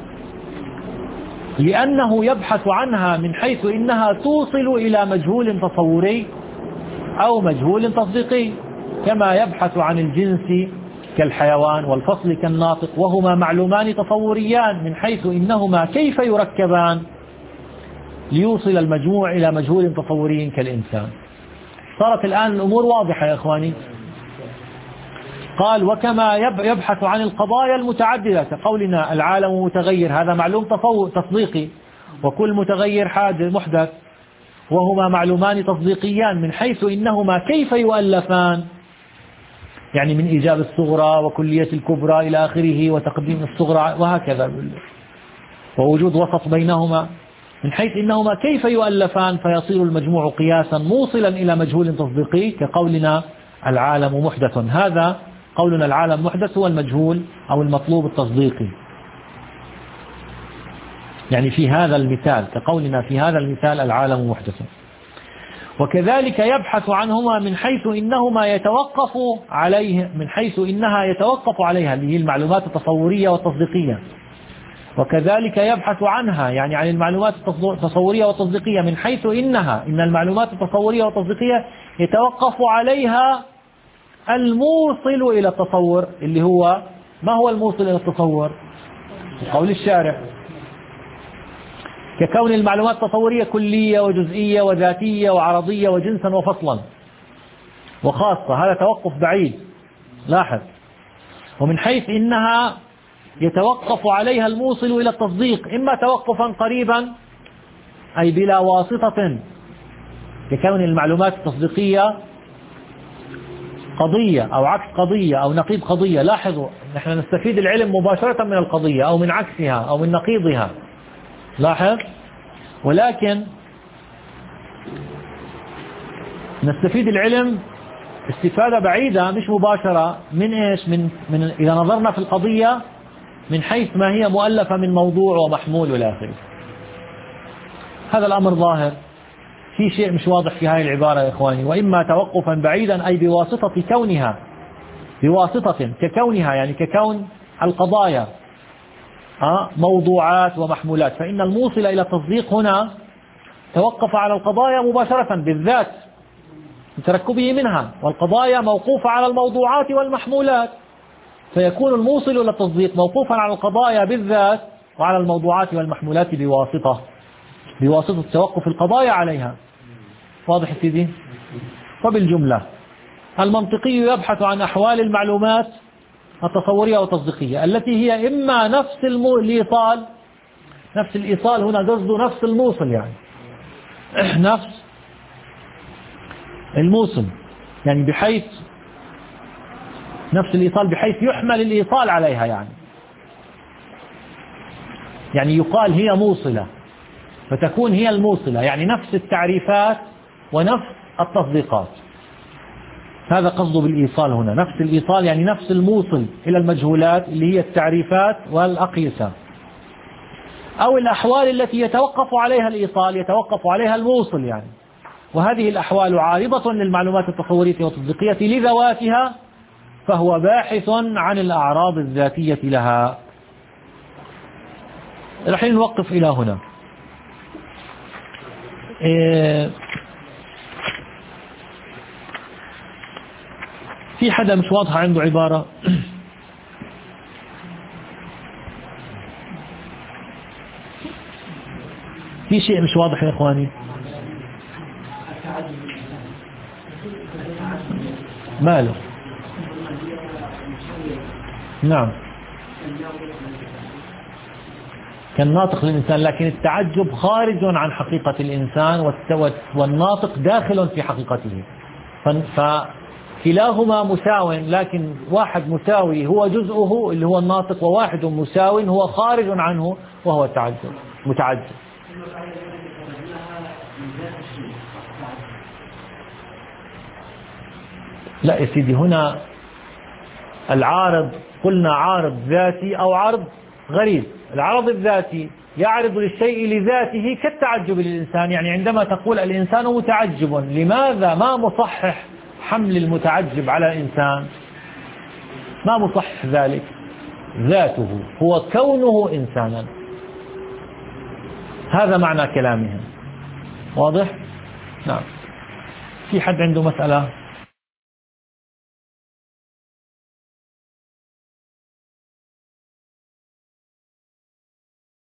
لأنه يبحث عنها من حيث إنها توصل إلى مجهول تصوري أو مجهول تصديقي، كما يبحث عن الجنس كالحيوان والفصل كالناطق، وهما معلومان تصوريان من حيث إنهما كيف يركبان ليوصل المجموع إلى مجهول تصوري كالإنسان. صارت الآن الأمور واضحة يا إخواني. قال وكما يبحث عن القضايا المتعددة كقولنا العالم متغير، هذا معلوم تصديقي، وكل متغير حادث محدث، وهما معلومان تصديقيان من حيث إنهما كيف يؤلفان، يعني من إيجاب الصغرى وكلية الكبرى إلى آخره وتقديم الصغرى وهكذا، ووجود وسط بينهما، من حيث إنهما كيف يؤلفان فيصير المجموع قياسا موصلا إلى مجهول تصديقي كقولنا العالم محدث. هذا قولنا العالم محدث هو المجهول أو المطلوب التصديقي، يعني في هذا المثال كقولنا في هذا المثال العالم محدث. وكذلك يبحث عنهما من حيث إنهما يتوقف عليه، من حيث إنها يتوقف عليها اللي هي المعلومات التصورية والتصديقية، وكذلك يبحث عنها يعني عن المعلومات التصورية والتصديقية من حيث إنها إن المعلومات التصورية والتصديقية يتوقف عليها الموصل إلى التصور، اللي هو ما هو الموصل إلى التصور؟ قول الشارع، ككون المعلومات التصورية كلية وجزئية وذاتية وعرضية وجنسا وفصلا وخاصة، هذا توقف بعيد لاحظ. ومن حيث إنها يتوقف عليها الموصل إلى التصديق إما توقفا قريبا أي بلا واسطة ككون المعلومات التصديقية قضية أو عكس قضية أو نقيض قضية. لاحظوا نحن نستفيد العلم مباشرة من القضية أو من عكسها أو من نقيضها، لاحظ، ولكن نستفيد العلم استفادة بعيدة مش مباشرة من إيش؟ من, من إذا نظرنا في القضية من حيث ما هي مؤلفة من موضوع ومحمول والى آخره. هذا الأمر ظاهر، في شيء مش واضح في هذه العبارة يا إخواني. وإما توقفا بعيدا أي بواسطة كونها، بواسطة ككونها يعني ككون القضايا موضوعات ومحمولات، فإن الموصل إلى التصديق هنا توقف على القضايا مباشرة بالذات لتركبه منها، والقضايا موقوفة على الموضوعات والمحمولات، فيكون الموصل إلى التصديق موقوفا على القضايا بالذات وعلى الموضوعات والمحمولات بواسطة بواسطة توقف القضايا عليها. واضح سيدي؟ وبالجملة المنطقي يبحث عن أحوال المعلومات التصورية والتصديقية التي هي إما نفس الإيصال، نفس الإيصال هنا قصده نفس الموصل، يعني نفس الموصل يعني بحيث نفس الإيصال بحيث يحمل الإيصال عليها، يعني يعني يقال هي موصلة فتكون هي الموصلة، يعني نفس التعريفات ونفس التصديقات. هذا قصده بالإيصال هنا، نفس الإيصال يعني نفس الموصل إلى المجهولات اللي هي التعريفات والأقيسة، أو الأحوال التي يتوقف عليها الإيصال يتوقف عليها الموصل يعني. وهذه الأحوال عارضة للمعلومات التصورية والتصديقية لذواتها، فهو باحث عن الأعراض الذاتية لها. الحين نوقف إلى هنا. إيه في حدا مش واضحة عنده عبارة؟ في شيء مش واضح يا إخواني؟ ماله؟ نعم كالناطق للإنسان، لكن التعجب خارج عن حقيقة الإنسان والناطق داخل في حقيقته. كلاهما مساو، لكن واحد مساوي هو جزءه اللي هو الناطق، وواحد مساو هو خارج عنه وهو التعجب متعجب. لا يا سيدي، هنا العارض قلنا عارض ذاتي أو عرض غريب. العرض الذاتي يعرض للشيء لذاته كالتعجب للإنسان، يعني عندما تقول الإنسان متعجب، لماذا ما مصحح حمل المتعجب على الإنسان؟ ما مصحح ذلك؟ ذاته هو كونه إنسانا. هذا معنى كلامهم. واضح؟ نعم. في حد عنده مسألة؟